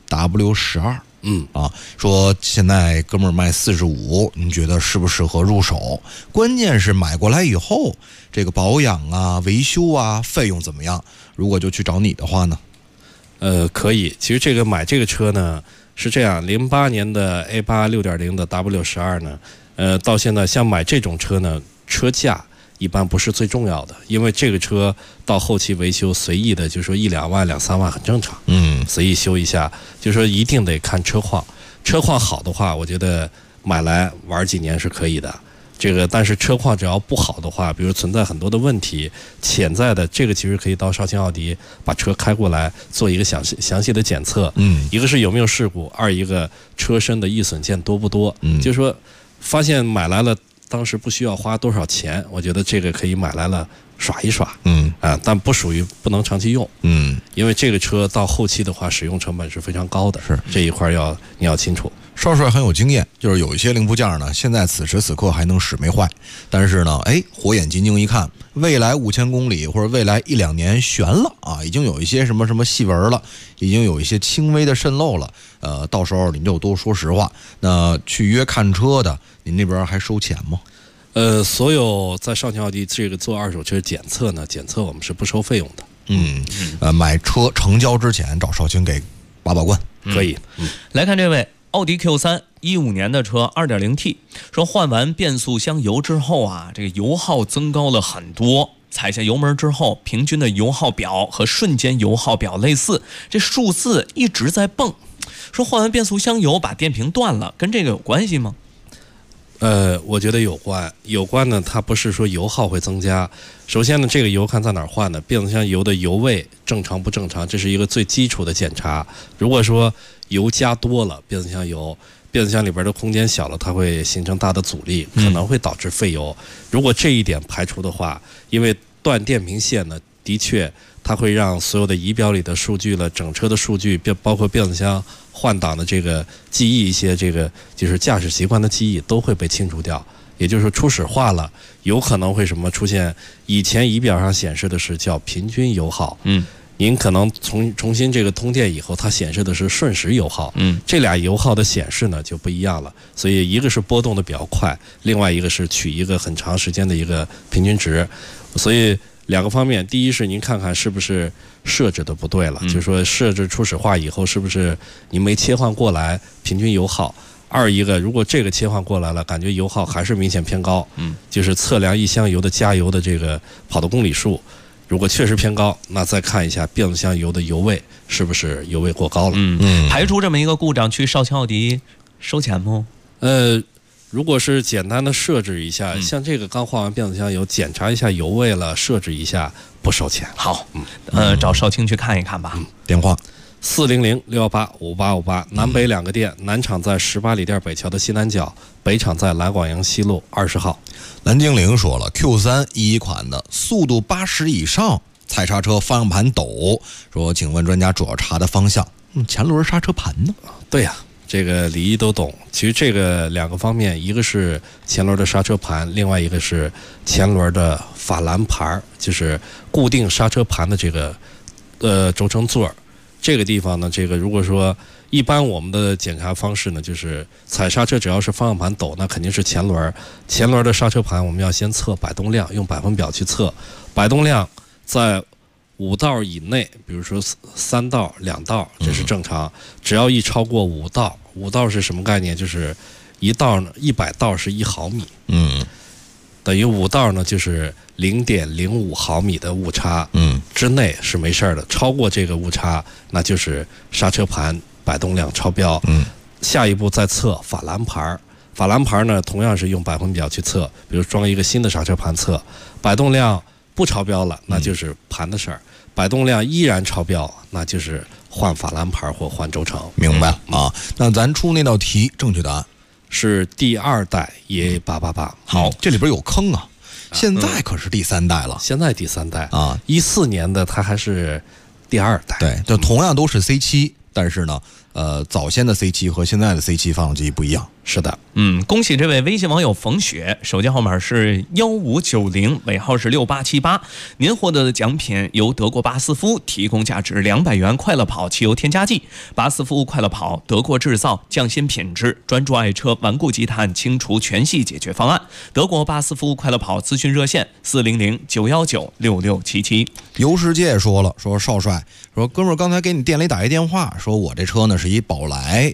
W12。说现在哥们儿卖45，您觉得适不适合入手？关键是买过来以后，这个保养啊、维修啊，费用怎么样？如果就去找你的话呢？ 可以。其实这个买这个车呢是这样，08年的 A8 6.0 的 W12 呢，到现在像买这种车呢，车价一般不是最重要的，因为这个车到后期维修随意的，就说1、2万、2、3万很正常。随意修一下，就说一定得看车况。车况好的话，我觉得买来玩几年是可以的。但是车况只要不好的话，比如存在很多的问题，潜在的这个其实可以到绍兴奥迪把车开过来做一个详细的检测。一个是有没有事故，二一个车身的易损件多不多。就是说发现买来了。当时不需要花多少钱，我觉得这个可以买来了耍一耍，但不属于不能长期用，因为这个车到后期的话，使用成本是非常高的，是这一块你要清楚。 少帅很有经验，就是有一些零部件呢，现在此时此刻还能使没坏，但是呢，火眼金睛一看，未来5000公里或者未来1、2年悬了啊，已经有一些什么什么细纹了，已经有一些轻微的渗漏了，到时候您就都说实话，那去约看车的，您那边还收钱吗？ 所有在绍兴奥迪这个做二手车检测我们是不收费用的。 买车成交之前找少卿给把关， 可以。 来看这位奥迪 Q3 15年的车 2.0T， 说换完变速箱油之后啊，这个油耗增高了很多。踩下油门之后，平均的油耗表和瞬间油耗表类似，这数字一直在蹦。说换完变速箱油把电瓶断了，跟这个有关系吗？ 我觉得有关呢，它不是说油耗会增加。首先呢，这个油看在哪儿换呢？变速箱油的油位正常不正常，这是一个最基础的检查。如果说油加多了，变速箱里边的空间小了，它会形成大的阻力，可能会导致废油。如果这一点排除的话，因为断电瓶线呢，的确它会让所有的仪表里的数据了，整车的数据，包括变速箱换挡的这个记忆，一些这个就是驾驶习惯的记忆都会被清除掉。也就是说初始化了，有可能会出现以前仪表上显示的是叫平均油耗，您可能重新这个通电以后，它显示的是瞬时油耗，这俩油耗的显示呢就不一样了。所以一个是波动的比较快，另外一个是取一个很长时间的一个平均值。所以两个方面，第一是您看看是不是设置的不对了，就是说设置初始化以后是不是您没切换过来平均油耗。二一个，如果这个切换过来了，感觉油耗还是明显偏高，就是测量一箱油的加油的这个跑的公里数，如果确实偏高，那再看一下变速箱油的油位是不是油位过高了。 排除这么一个故障，去绍兴奥迪收钱吗？ 如果是简单的设置一下，像这个刚换完变速箱油，检查一下油位了，设置一下不收钱。 好，找少卿去看一看吧。 电话 400-618-5858，南北2个店，南厂在18里店北桥的西南角，北厂在来广阳西路20号。 蓝精灵说了 ，Q3 11款的速度80以上，踩刹车方向盘抖，说请问专家主要查的方向？前轮刹车盘呢？ 对呀。这个李一都懂，其实这个2个方面，一个是前轮的刹车盘，另外一个是前轮的法兰盘，就是固定刹车盘的这个轴承座。这个地方呢，这个如果说一般我们的检查方式呢，就是踩刹车只要是方向盘抖，那肯定是前轮的刹车盘，我们要先测摆动量，用百分表去测摆动量，在5道以内，比如说3道、2道，这是正常。只要一超过5道，5道是什么概念？就是100道是1毫米，等于5道呢就是0.05毫米的误差，之内是没事的。超过这个误差，那就是刹车盘摆动量超标。下一步再测法兰盘，法兰盘呢同样是用百分表去测，比如装一个新的刹车盘测，摆动量不超标了，那就是盘的事儿；摆动量依然超标，那就是换法兰盘或换轴承。 明白啊？那咱出那道题，正确答案是第2代 EA888。 好，这里边有坑啊！现在可是第3代了， 现在第3代啊，14年的它还是第2代。 对，就同样都是 C7，但是呢，早先的 C7和现在的 C7发动机不一样。 是的， 恭喜这位微信网友冯雪，手机号码是1590，尾号是6878。您获得的奖品由德国巴斯夫提供价值200元快乐跑汽油添加剂。巴斯夫快乐跑，德国制造，匠心品质，专注爱车顽固积碳清除全系解决方案。德国巴斯夫快乐跑咨询热线400-919-6677。 游世界说了，说少帅，说哥们儿刚才给你店里打一电话，说我这车呢是一宝来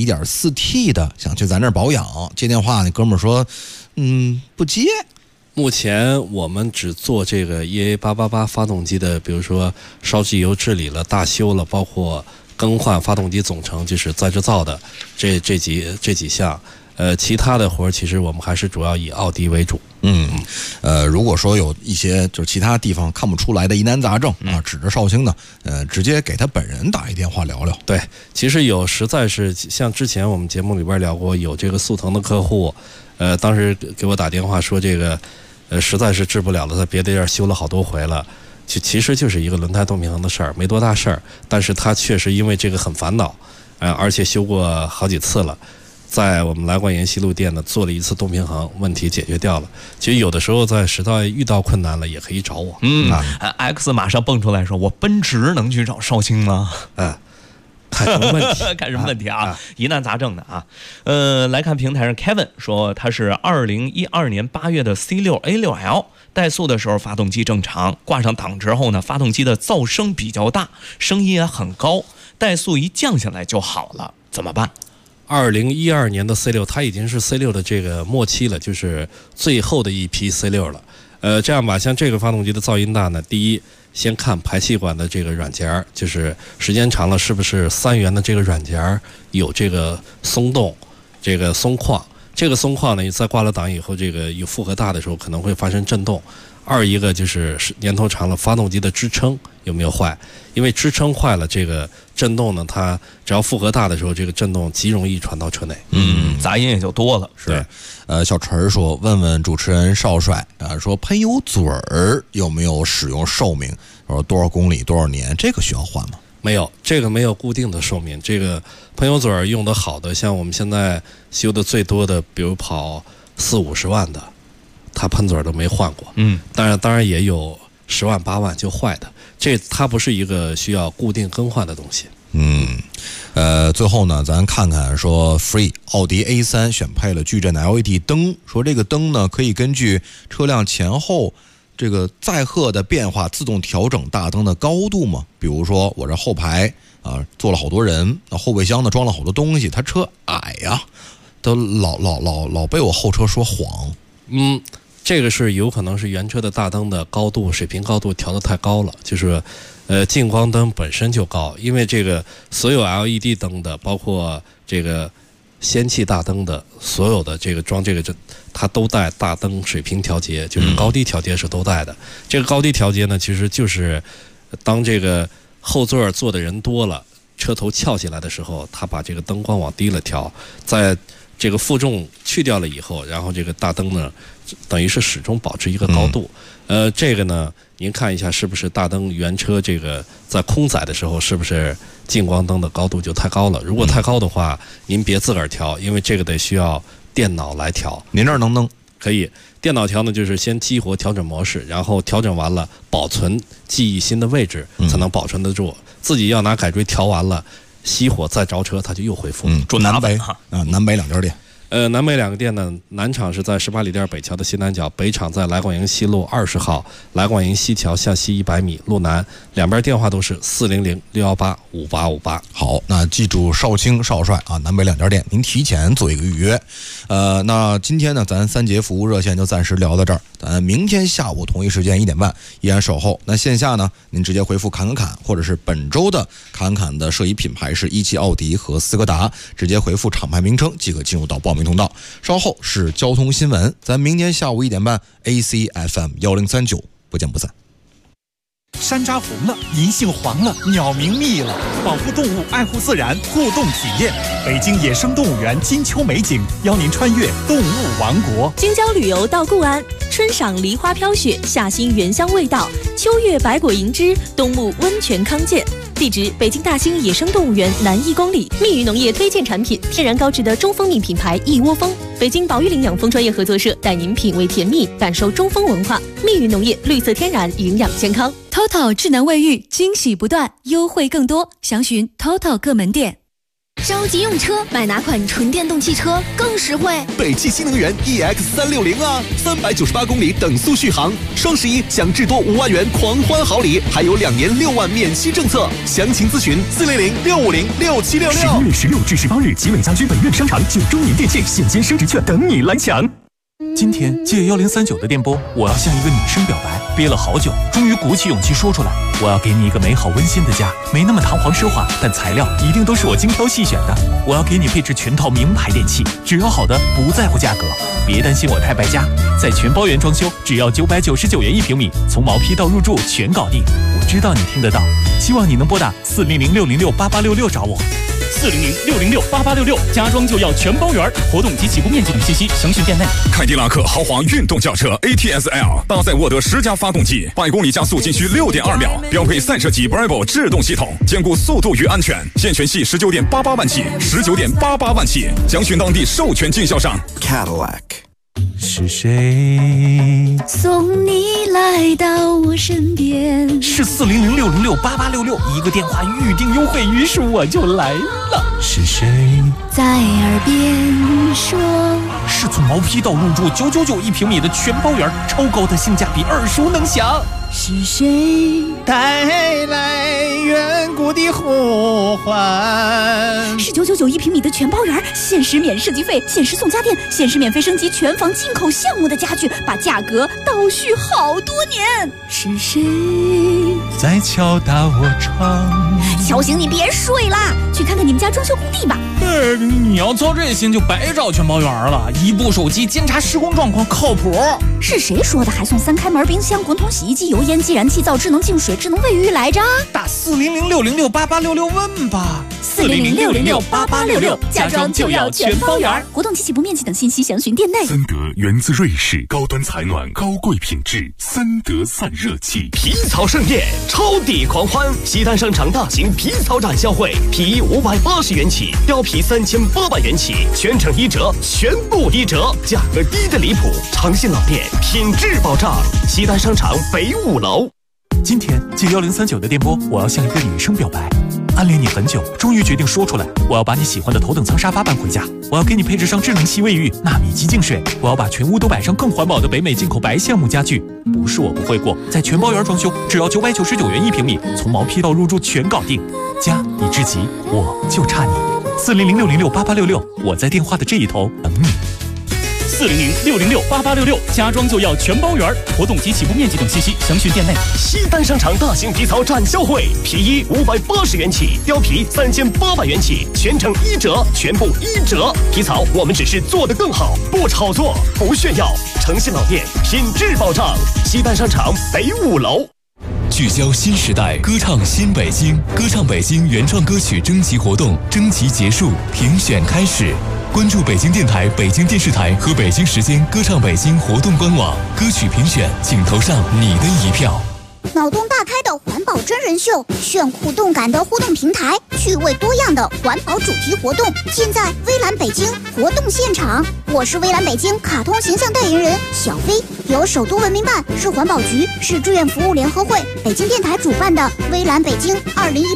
1.4T 的，想去咱这儿保养，接电话那哥们儿说不接。 目前我们只做这个 EA888 发动机的，比如说烧机油治理了、大修了，包括更换发动机总成，就是再制造的这几项。其他的活其实我们还是主要以奥迪为主。 如果说有一些就是其他地方看不出来的疑难杂症啊，指着绍兴呢，直接给他本人打一电话聊聊。 对，其实实在是像之前我们节目里边聊过，有这个速腾的客户，当时给我打电话说这个，实在是治不了了，在别的地儿修了好多回了。其实就是一个轮胎动平衡的事儿，没多大事儿，但是他确实因为这个很烦恼，而且修过好几次了。在我们来广延西路店呢做了一次动平衡，问题解决掉了。其实有的时候实在遇到困难了，也可以找我。 X 马上蹦出来说：“我奔驰能去找绍兴吗？” 看什么问题？ 看什么问题啊？疑难杂症的啊。来看平台上 Kevin 说，他是2012年8月的 C6 A6L， 怠速的时候发动机正常，挂上档之后呢，发动机的噪声比较大，声音也很高，怠速一降下来就好了，怎么办 ？2012年的 C6， 它已经是 C6 的这个末期了，就是最后的一批 C6 了。这样吧，像这个发动机的噪音大呢，第一，先看排气管的这个软件，就是时间长了是不是3元的这个软件有这个松动、这个松旷。这个松旷呢，在挂了档以后，这个有负荷大的时候可能会发生震动。二一个就是年头长了，发动机的支撑有没有坏？因为支撑坏了，这个震动呢，它只要负荷大的时候，这个震动极容易传到车内， 杂音也就多了。 是，小陈说，问问主持人少帅啊，说喷油嘴儿有没有使用寿命？说多少公里、多少年？这个需要换吗？ 没有，这个没有固定的寿命。这个喷油嘴儿用得好的，像我们现在修的最多的，比如跑40-50万的。它喷嘴都没换过，当然也有10万8万就坏的，它不是一个需要固定更换的东西。 最后呢，咱看看说 Free 奥迪 A3 选配了矩阵的 LED 灯，说这个灯呢可以根据车辆前后这个载荷的变化自动调整大灯的高度嘛。比如说我这后排坐了好多人，那后备箱呢装了好多东西，他车矮呀，都老被我后车说晃。 这个是有可能是原车的大灯的高度水平高度调得太高了，就是近光灯本身就高，因为这个所有 LED 灯的，包括这个氙气大灯的所有的这个装这个它都带大灯水平调节，就是高低调节是都带的。这个高低调节呢，其实就是当这个后座坐的人多了，车头翘起来的时候，它把这个灯光往低了调，在这个负重去掉了以后，然后这个大灯呢，等于是始终保持一个高度。这个呢，您看一下是不是大灯原车这个在空载的时候是不是近光灯的高度就太高了？如果太高的话，您别自个儿调，因为这个得需要电脑来调。 您这儿能弄？ 可以，电脑调呢就是先激活调整模式，然后调整完了保存记忆新的位置才能保存得住。自己要拿改锥调完了，熄火再着车，它就又恢复了。 南北南北两家店。 南北两个店呢，南厂是在18里店北桥的西南角，北厂在来广营西路20号，来广营西桥向西100米，路南。两边电话都是400-618-5858。 好，那记住少卿少帅啊，南北两家店，您提前做一个预约。那今天呢，咱3节服务热线就暂时聊到这儿，咱明天下午同一时间1点半依然守候。那线下呢，您直接回复侃侃，或者是本周的侃侃的摄影品牌是17奥迪和斯柯达，直接回复厂牌名称即可进入到报名通道。稍后是交通新闻，咱明天下午1点半 ACFM1039不见不散。 山楂红了，银杏黄了，鸟鸣密了，保护动物，爱护自然，互动体验。北京野生动物园金秋美景，邀您穿越动物王国。 京郊旅游到固安，春赏梨花飘雪，夏欣原香味道，秋月百果银枝，冬沐温泉康健。地址：北京大兴野生动物园南1公里。蜜语农业推荐产品：天然高质的中蜂蜜品牌一窝蜂。北京保育领养蜂专业合作社带您品味甜蜜，感受中蜂文化。蜜语农业，绿色天然，营养健康。 TOTO 智能卫浴，惊喜不断，优惠更多，详询 TOTO 各门店。 着急用车，买哪款纯电动汽车更实惠？ 北汽新能源 EX360啊，398公里等速续航，双11享至多5万元狂欢好礼，还有2年6万免息政策。详情咨询400-650-6766。 11月16至18日，集美家居本院商场9周年店庆现金升值券等你来抢。 今天借1039的电波，我要向一个女生表白，憋了好久，终于鼓起勇气说出来。我要给你一个美好温馨的家，没那么堂皇奢华，但材料一定都是我精挑细选的。我要给你配置全套名牌电器，只要好的，不在乎价格。别担心我太败家，在全包圆装修，只要999元1平米，从毛坯到入住全搞定。我知道你听得到，希望你能拨打400-606-8866找我。 400-606-8866，家装就要全包圆。活动及起步面积等信息详询店内。 凯迪拉克豪华运动轿车 ATS-L 搭载沃德10加发动机，100公里加速仅需6.2秒，标配散射级 Bravo 制动系统，兼顾速度与安全。现权系19.88万起，19.88万起，详询当地授权经销商。 Cadillac。 是谁送你来到我身边？ 是400-606-8866，一个电话预定优惠，于是我就来了。是谁在耳边说？ 是从毛坯到入住9991平米的全包圆，超高的性价比，耳熟能详。 是谁带来远古的呼唤？ 是9991平米的全包圆，限时免设计费，限时送家电，限时免费升级全房进口项目的家具，把价格倒叙好多年。 是谁在敲打我窗？ 小醒，你别睡啦，去看看你们家装修工地吧。 你要操这心就白找全包圆了，一部手机监察施工状况靠谱。 是谁说的还送3开门冰箱、滚筒洗衣机、油烟机、燃气灶、智能净水、智能卫浴来着？ 打400-606-8866问吧。 400-606-8866，家装就要全包圆。活动及起步面积等信息详询店内。 森德源自瑞士，高端采暖，高贵品质，森德散热器。 皮草盛宴，超抵狂欢！西单商场大型皮草展销会，皮衣580元起，貂皮3800元起，全程1折，全部1折，价格低的离谱，诚信老店，品质保障。西单商场北5楼。 今天借1039的电波，我要向一个女生表白。暗恋你很久，终于决定说出来。我要把你喜欢的头等舱沙发搬回家，我要给你配置上智能吸卫浴、纳米级净水，我要把全屋都摆上更环保的北美进口白橡木家具。不是我不会过，在全包圆装修，只要999元1平米，从毛坯到入住全搞定。家已至极，我就差你。400-606-8866，我在电话的这一头等你。 400-606-8866，家装就要全包圆。活动及起步面积等信息详询店内。 西单商场大型皮草展销会，皮衣580元起，貂皮3800元起，全程1折，全部1折。皮草我们只是做得更好，不炒作，不炫耀，诚信老店，品质保障。西单商场北5楼。 聚焦新时代，歌唱新北京，歌唱北京原创歌曲征集活动征集结束，评选开始。关注北京电台、北京电视台和北京时间歌唱北京活动官网，歌曲评选，请投上你的一票。 脑洞大开的环保真人秀，炫酷动感的互动平台，趣味多样的环保主题活动，尽在微蓝北京活动现场。我是微蓝北京卡通形象代言人小飞，由首都文明办、市环保局、市志愿服务联合会、北京电台主办的微蓝北京2018